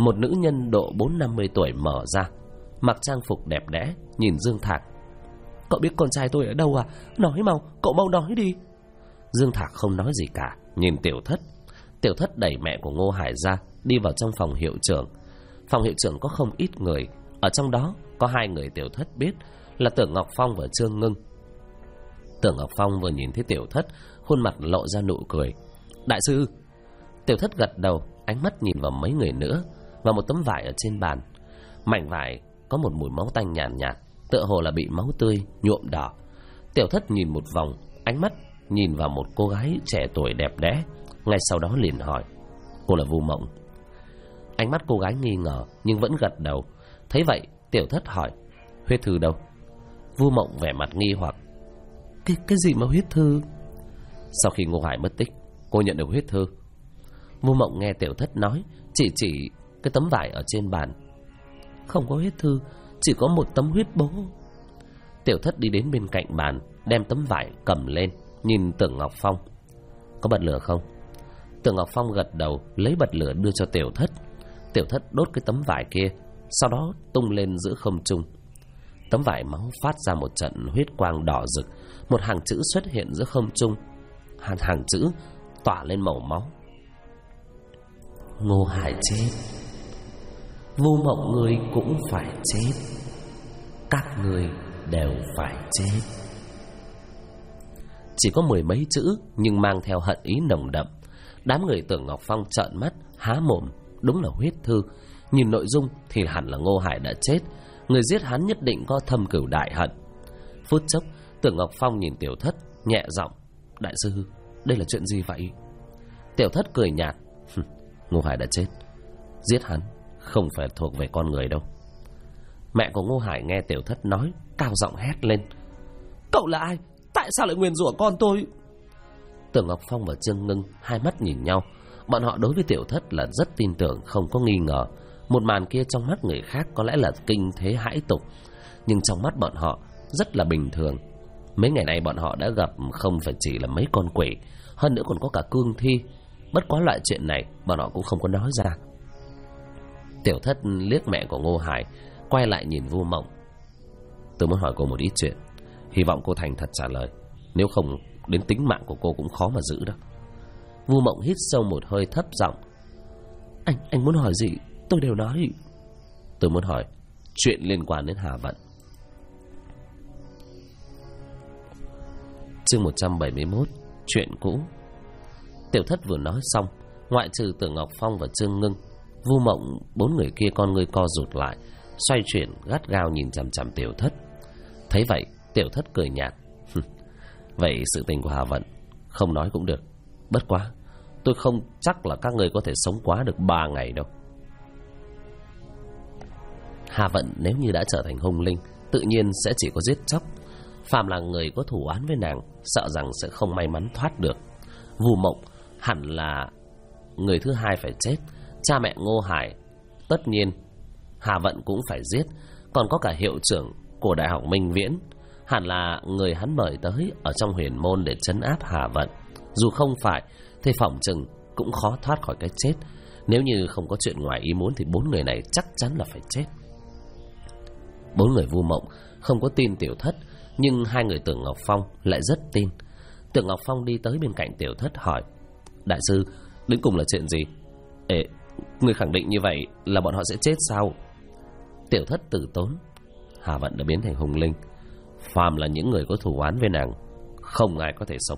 Một nữ nhân độ 40-50 tuổi mở ra, mặc trang phục đẹp đẽ, nhìn Dương Thạc. Cậu biết con trai tôi ở đâu à? Nói mau, cậu mau nói đi. Dương Thạc không nói gì cả, nhìn Tiểu Thất. Tiểu Thất đẩy mẹ của Ngô Hải ra, đi vào trong phòng hiệu trưởng. Phòng hiệu trưởng có không ít người, ở trong đó có 2 người Tiểu Thất biết là Tưởng Ngọc Phong và Trương Ngưng. Tưởng Ngọc Phong vừa nhìn thấy Tiểu Thất, khuôn mặt lộ ra nụ cười. Đại sư. Tiểu Thất gật đầu, ánh mắt nhìn vào mấy người nữa, và một tấm vải ở trên bàn. Mảnh vải có một mùi máu tanh nhàn nhạt, tựa hồ là bị máu tươi nhuộm đỏ. Tiểu Thất nhìn một vòng, ánh mắt nhìn vào một cô gái trẻ tuổi đẹp đẽ. Ngay sau đó liền hỏi, cô là Vu Mộng? Ánh mắt cô gái nghi ngờ nhưng vẫn gật đầu. Thấy vậy, Tiểu Thất hỏi, huyết thư đâu? Vu Mộng vẻ mặt nghi hoặc. Cái gì mà huyết thư? Sau khi Ngô Hải mất tích, cô nhận được huyết thư. Vu Mộng nghe Tiểu Thất nói, chỉ cái tấm vải ở trên bàn. Không có huyết thư, chỉ có một tấm huyết bố. Tiểu Thất đi đến bên cạnh bàn, đem tấm vải cầm lên, nhìn Tưởng Ngọc Phong. Có bật lửa không? Tưởng Ngọc Phong gật đầu, lấy bật lửa đưa cho Tiểu Thất. Tiểu Thất đốt cái tấm vải kia, sau đó tung lên giữa không trung. Tấm vải máu phát ra một trận huyết quang đỏ rực. Một hàng chữ xuất hiện giữa không trung. Hàng chữ tỏa lên màu máu. Ngô Hải chết, Vu Mộng người cũng phải chết, các người đều phải chết. Chỉ có 10 mấy chữ nhưng mang theo hận ý nồng đậm. Đám người Tưởng Ngọc Phong trợn mắt há mồm. Đúng là huyết thư. Nhìn nội dung thì hẳn là Ngô Hải đã chết. Người giết hắn nhất định có thâm cửu đại hận. Phút chốc, Tưởng Ngọc Phong nhìn Tiểu Thất, nhẹ giọng, đại sư, đây là chuyện gì vậy? Tiểu Thất cười nhạt, Ngô Hải đã chết, giết hắn không phải thuộc về con người đâu. Mẹ của Ngô Hải nghe Tiểu Thất nói, cao giọng hét lên, cậu là ai? Tại sao lại nguyền rủa con tôi? Tưởng Ngọc Phong và Trương Ngưng hai mắt nhìn nhau. Bọn họ đối với Tiểu Thất là rất tin tưởng, không có nghi ngờ. Một màn kia trong mắt người khác có lẽ là kinh thế hãi tục, nhưng trong mắt bọn họ rất là bình thường. Mấy ngày nay bọn họ đã gặp không phải chỉ là mấy con quỷ, hơn nữa còn có cả cương thi. Bất quá loại chuyện này bọn họ cũng không có nói ra. Tiểu Thất liếc mẹ của Ngô Hải, quay lại nhìn Vu Mộng. Tôi muốn hỏi cô một ít chuyện, hy vọng cô thành thật trả lời, nếu không đến tính mạng của cô cũng khó mà giữ đâu. Vu Mộng hít sâu một hơi, thấp giọng, Anh muốn hỏi gì tôi đều nói. Tôi muốn hỏi chuyện liên quan đến Hà Vận. Chương 171, chuyện cũ. Tiểu Thất vừa nói xong, ngoại trừ Tưởng Ngọc Phong và Trương Ngưng, Vu Mộng, 4 người kia con ngươi co rụt lại, xoay chuyển gắt gao nhìn chằm chằm Tiểu Thất. Thấy vậy, Tiểu Thất cười nhạt, vậy sự tình của Hà Vận không nói cũng được. Bất quá tôi không chắc là các người có thể sống quá được 3 ngày đâu. Hà Vận nếu như đã trở thành hung linh, tự nhiên sẽ chỉ có giết chóc. Phàm là người có thù oán với nàng, sợ rằng sẽ không may mắn thoát được. Vu Mộng hẳn là người thứ hai phải chết. Cha mẹ Ngô Hải tất nhiên Hà Vận cũng phải giết. Còn có cả hiệu trưởng của Đại học Minh Viễn, hẳn là người hắn mời tới ở trong huyền môn để trấn áp Hà Vận. Dù không phải thì phỏng chừng cũng khó thoát khỏi cái chết. Nếu như không có chuyện ngoài ý muốn thì 4 người này chắc chắn là phải chết. 4 người Vu Mộng không có tin Tiểu Thất, nhưng 2 người Tưởng Ngọc Phong lại rất tin. Tưởng Ngọc Phong đi tới bên cạnh Tiểu Thất hỏi, đại sư, đến cùng là chuyện gì? Ê, người khẳng định như vậy là bọn họ sẽ chết sao? Tiểu Thất từ tốn, Hà Vận đã biến thành hung linh. Phàm là những người có thù oán với nàng, không ai có thể sống.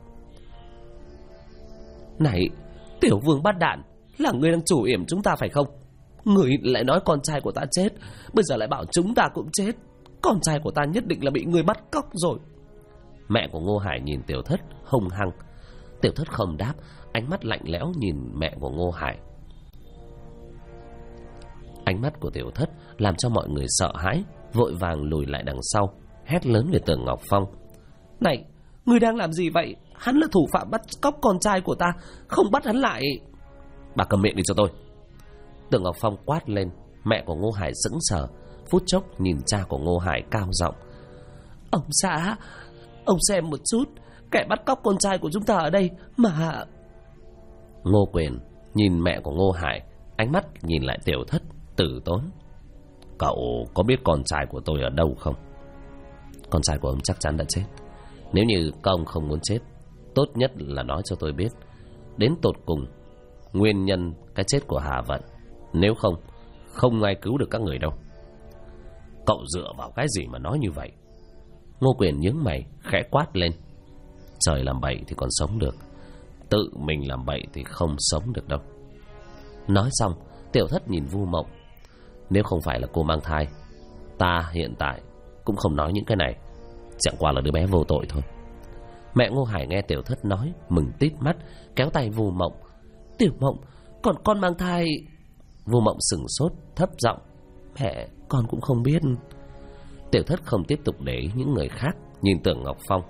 Này, Tiểu Vương Bát Đản, là người đang chủ yểm chúng ta phải không? Người lại nói con trai của ta chết, bây giờ lại bảo chúng ta cũng chết. Con trai của ta nhất định là bị người bắt cóc rồi. Mẹ của Ngô Hải nhìn Tiểu Thất hung hăng. Tiểu Thất không đáp, ánh mắt lạnh lẽo nhìn mẹ của Ngô Hải. Ánh mắt của Tiểu Thất làm cho mọi người sợ hãi, vội vàng lùi lại đằng sau, hét lớn về Tưởng Ngọc Phong, này, ngươi đang làm gì vậy? Hắn là thủ phạm bắt cóc con trai của ta, không bắt hắn lại. Bà cầm miệng đi cho tôi. Tưởng Ngọc Phong quát lên. Mẹ của Ngô Hải sững sờ, phút chốc nhìn cha của Ngô Hải cao giọng, ông xã, ông xem một chút, kẻ bắt cóc con trai của chúng ta ở đây mà. Ngô Quyền nhìn mẹ của Ngô Hải, ánh mắt nhìn lại Tiểu Thất, Tử Tốn. Cậu có biết con trai của tôi ở đâu không? Con trai của ông chắc chắn đã chết. Nếu như các ông không muốn chết, tốt nhất là nói cho tôi biết đến tột cùng nguyên nhân cái chết của Hà Vận. Nếu không, không ai cứu được các người đâu. Cậu dựa vào cái gì mà nói như vậy? Ngô Quyền nhướng mày khẽ quát lên. Trời làm bậy thì còn sống được, tự mình làm bậy thì không sống được đâu. Nói xong, Tiểu Thất nhìn Vu Mộng. Nếu không phải là cô mang thai, ta hiện tại cũng không nói những cái này. Chẳng qua là đứa bé vô tội thôi. Mẹ Ngô Hải nghe Tiểu Thất nói, mừng tít mắt, kéo tay Vu Mộng. Tiểu Mộng, còn con mang thai? Vu Mộng sửng sốt, thấp giọng. Mẹ, con cũng không biết. Tiểu Thất không tiếp tục để ý những người khác, nhìn Tưởng Ngọc Phong.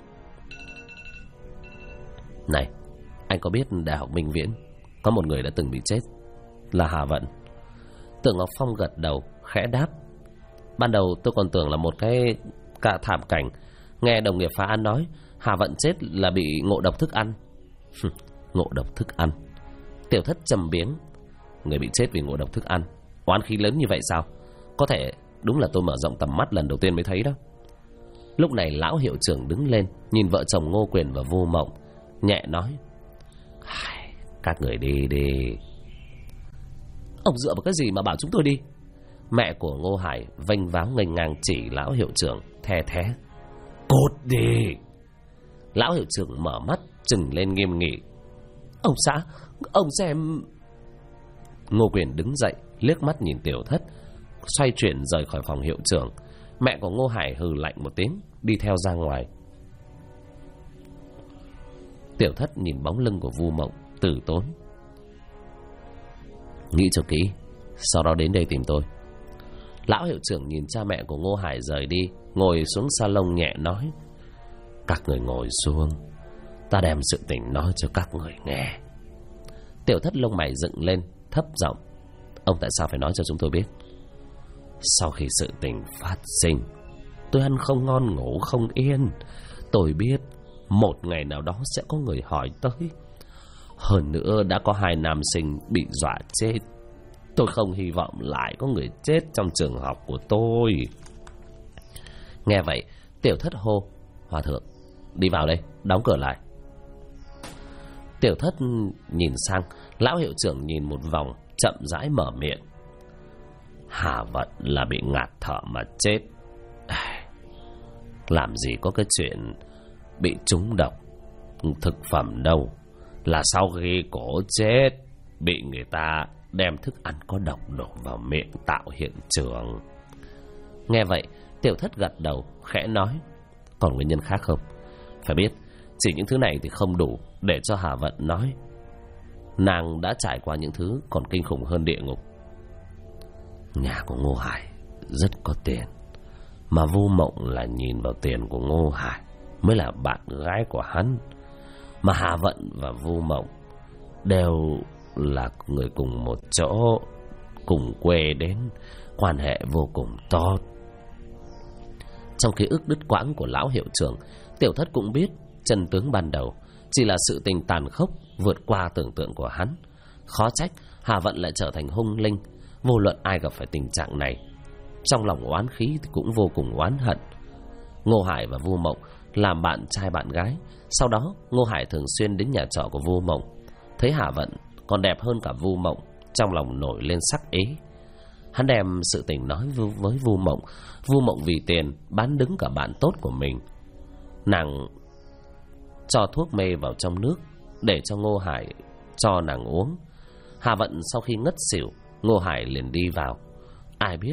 Này, anh có biết Đại học Minh Viễn có một người đã từng bị chết, là Hà Vận? Tưởng Ngọc Phong gật đầu, khẽ đáp. Ban đầu tôi còn tưởng là một cái cả thảm cảnh. Nghe đồng nghiệp phá án nói Hà Vận chết là bị ngộ độc thức ăn. Ngộ độc thức ăn? Tiểu Thất trầm biếng. Người bị chết vì ngộ độc thức ăn, oán khí lớn như vậy sao? Có thể đúng là tôi mở rộng tầm mắt lần đầu tiên mới thấy đó. Lúc này lão hiệu trưởng đứng lên, nhìn vợ chồng Ngô Quyền và Vu Mộng, nhẹ nói. Các người đi đi. Ông dựa vào cái gì mà bảo chúng tôi đi? Mẹ của Ngô Hải vênh váo nghênh ngang chỉ lão hiệu trưởng, the thé. Cút đi. Lão hiệu trưởng mở mắt trừng lên nghiêm nghị. Ông xã, ông xem. Ngô Quyền đứng dậy, liếc mắt nhìn Tiểu Thất, xoay chuyển rời khỏi phòng hiệu trưởng. Mẹ của Ngô Hải hừ lạnh một tiếng, đi theo ra ngoài. Tiểu Thất nhìn bóng lưng của Vu Mộng, Tử Tốn. Nghĩ cho kỹ, sau đó đến đây tìm tôi. Lão hiệu trưởng nhìn cha mẹ của Ngô Hải rời đi, ngồi xuống salon nhẹ nói. Các người ngồi xuống, ta đem sự tình nói cho các người nghe. Tiểu Thất lông mày dựng lên, thấp giọng. Ông tại sao phải nói cho chúng tôi biết? Sau khi sự tình phát sinh, tôi ăn không ngon ngủ không yên. Tôi biết một ngày nào đó sẽ có người hỏi tới. Hơn nữa đã có 2 nam sinh bị dọa chết. Tôi không hy vọng lại có người chết trong trường học của tôi. Nghe vậy, Tiểu Thất hô. Hòa thượng, đi vào đây, đóng cửa lại. Tiểu Thất nhìn sang, lão hiệu trưởng nhìn một vòng, chậm rãi mở miệng. Hà Vận là bị ngạt thở mà chết. Làm gì có cái chuyện bị trúng độc thực phẩm đâu. Là sau khi cổ chết, bị người ta đem thức ăn có độc đổ vào miệng tạo hiện trường. Nghe vậy, Tiểu Thất gật đầu, khẽ nói. Còn nguyên nhân khác không? Phải biết, chỉ những thứ này thì không đủ để cho Hà Vận nói. Nàng đã trải qua những thứ còn kinh khủng hơn địa ngục. Nhà của Ngô Hải rất có tiền, mà Vu Mộng là nhìn vào tiền của Ngô Hải mới là bạn gái của hắn. Mà Hà Vận và Vu Mộng đều là người cùng một chỗ, cùng quê đến, quan hệ vô cùng tốt. Trong ký ức đứt quãng của lão hiệu trưởng, Tiểu Thất cũng biết chân tướng ban đầu chỉ là sự tình tàn khốc vượt qua tưởng tượng của hắn. Khó trách Hà Vận lại trở thành hung linh. Vô luận ai gặp phải tình trạng này, trong lòng oán khí thì cũng vô cùng oán hận. Ngô Hải và Vu Mộng làm bạn trai bạn gái. Sau đó Ngô Hải thường xuyên đến nhà trọ của Vu Mộng. Thấy Hà Vận còn đẹp hơn cả Vu Mộng, trong lòng nổi lên sắc ý. Hắn đem sự tình nói với Vu Mộng. Vu Mộng vì tiền bán đứng cả bạn tốt của mình. Nàng cho thuốc mê vào trong nước để cho Ngô Hải cho nàng uống. Hà Vận sau khi ngất xỉu, Ngô Hải liền đi vào. Ai biết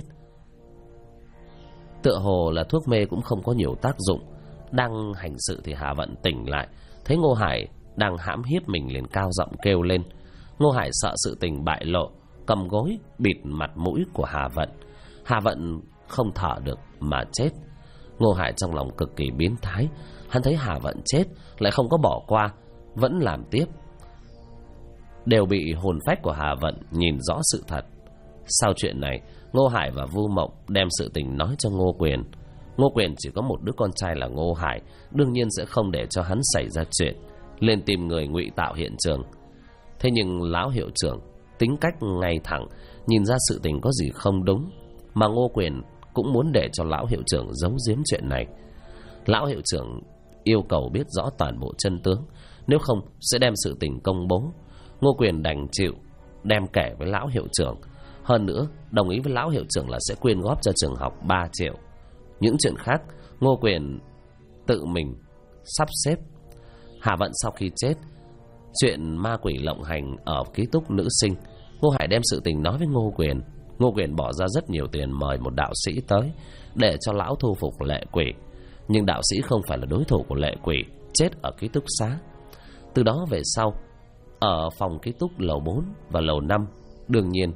tựa hồ là thuốc mê cũng không có nhiều tác dụng. Đang hành sự thì Hà Vận tỉnh lại, thấy Ngô Hải đang hãm hiếp mình, liền cao giọng kêu lên. Ngô Hải sợ sự tình bại lộ, cầm gối bịt mặt mũi của Hà Vận. Hà Vận không thở được mà chết. Ngô Hải trong lòng cực kỳ biến thái. Hắn thấy Hà Vận chết lại không có bỏ qua, vẫn làm tiếp. Đều bị hồn phách của Hà Vận nhìn rõ sự thật. Sau chuyện này, Ngô Hải và Vu Mộng đem sự tình nói cho Ngô Quyền. Ngô Quyền chỉ có một đứa con trai là Ngô Hải, đương nhiên sẽ không để cho hắn xảy ra chuyện, lên tìm người ngụy tạo hiện trường. Thế nhưng lão hiệu trưởng tính cách ngay thẳng, nhìn ra sự tình có gì không đúng, mà Ngô Quyền cũng muốn để cho lão hiệu trưởng giấu giếm chuyện này. Lão hiệu trưởng yêu cầu biết rõ toàn bộ chân tướng, nếu không sẽ đem sự tình công bố. Ngô Quyền đành chịu đem kể với lão hiệu trưởng, hơn nữa đồng ý với lão hiệu trưởng là sẽ quyên góp cho trường học 3 triệu. Những chuyện khác Ngô Quyền tự mình sắp xếp. Hà Vận sau khi chết, chuyện ma quỷ lộng hành ở ký túc nữ sinh, Ngô Hải đem sự tình nói với Ngô Quyền. Ngô Quyền bỏ ra rất nhiều tiền mời một đạo sĩ tới để cho lão thu phục lệ quỷ, nhưng đạo sĩ không phải là đối thủ của lệ quỷ, chết ở ký túc xá. Từ đó về sau, ở phòng ký túc lầu 4 và lầu 5 đương nhiên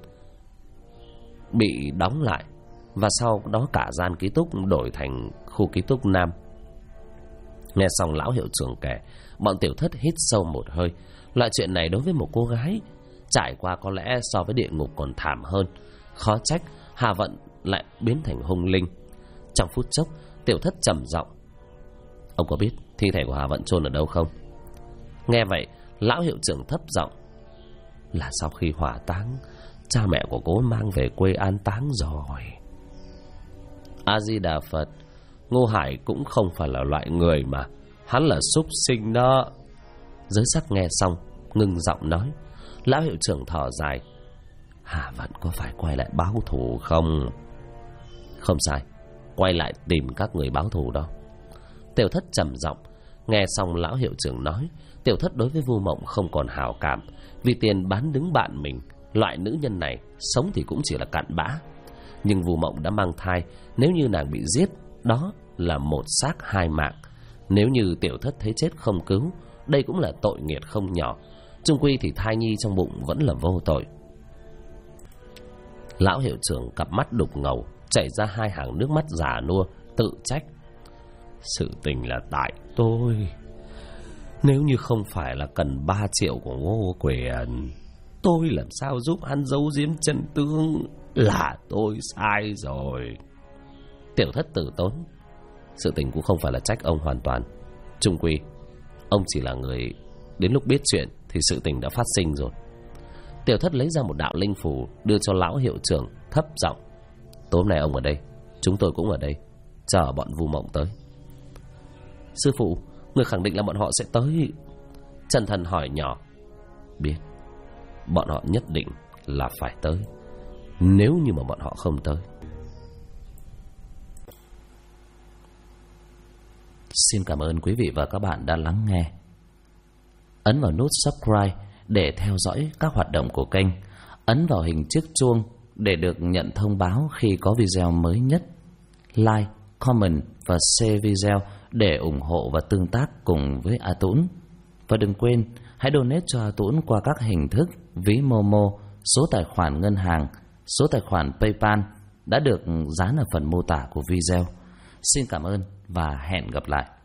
bị đóng lại, và sau đó cả gian ký túc đổi thành khu ký túc nam. Nghe xong lão hiệu trưởng kể, bọn Tiểu Thất hít sâu một hơi. Loại chuyện này đối với một cô gái trải qua có lẽ so với địa ngục còn thảm hơn. Khó trách Hà Vận lại biến thành hung linh. Trong phút chốc, Tiểu Thất trầm giọng: ông có biết thi thể của Hà Vận chôn ở đâu không? Nghe vậy, lão hiệu trưởng thấp giọng: là sau khi hỏa táng, cha mẹ của cô mang về quê an táng rồi. A Di Đà Phật. Ngô Hải cũng không phải là loại người mà, hắn là súc sinh đó. Giới sắc nghe xong ngưng giọng nói. Lão hiệu trưởng thở dài: Hà Vận có phải quay lại báo thù không? Không sai, quay lại tìm các người báo thù đó. Tiểu Thất trầm giọng. Nghe xong lão hiệu trưởng nói, Tiểu Thất đối với Vu Mộng không còn hảo cảm. Vì tiền bán đứng bạn mình, loại nữ nhân này sống thì cũng chỉ là cặn bã. Nhưng Vu Mộng đã mang thai, nếu như nàng bị giết, đó là một xác hai mạng. Nếu như Tiểu Thất thấy chết không cứu, đây cũng là tội nghiệt không nhỏ. Chung quy thì thai nhi trong bụng vẫn là vô tội. Lão hiệu trưởng cặp mắt đục ngầu, chảy ra 2 hàng nước mắt già nua, tự trách: sự tình là tại tôi. Nếu như không phải là cần 3 triệu của Ngô Quyền, tôi làm sao giúp hắn giấu giếm chân tướng? Là tôi sai rồi. Tiểu Thất từ tốn: sự tình cũng không phải là trách ông hoàn toàn. Chung quy ông chỉ là người đến lúc biết chuyện thì sự tình đã phát sinh rồi. Tiểu Thất lấy ra một đạo linh phù đưa cho lão hiệu trưởng, thấp giọng: tối hôm nay ông ở đây, chúng tôi cũng ở đây, chờ bọn Vu Mộng tới. Sư phụ, người khẳng định là bọn họ sẽ tới? Trần Thần hỏi nhỏ. Biết, bọn họ nhất định là phải tới. Nếu như mà bọn họ không tới. Xin cảm ơn quý vị và các bạn đã lắng nghe. Ấn vào nút subscribe để theo dõi các hoạt động của kênh. Ấn vào hình chiếc chuông để được nhận thông báo khi có video mới nhất. Like, comment và share video để ủng hộ và tương tác cùng với A Tũng. Và đừng quên, hãy donate cho A Tũng qua các hình thức ví Momo, số tài khoản ngân hàng, số tài khoản PayPal đã được dán ở phần mô tả của video. Xin cảm ơn và hẹn gặp lại.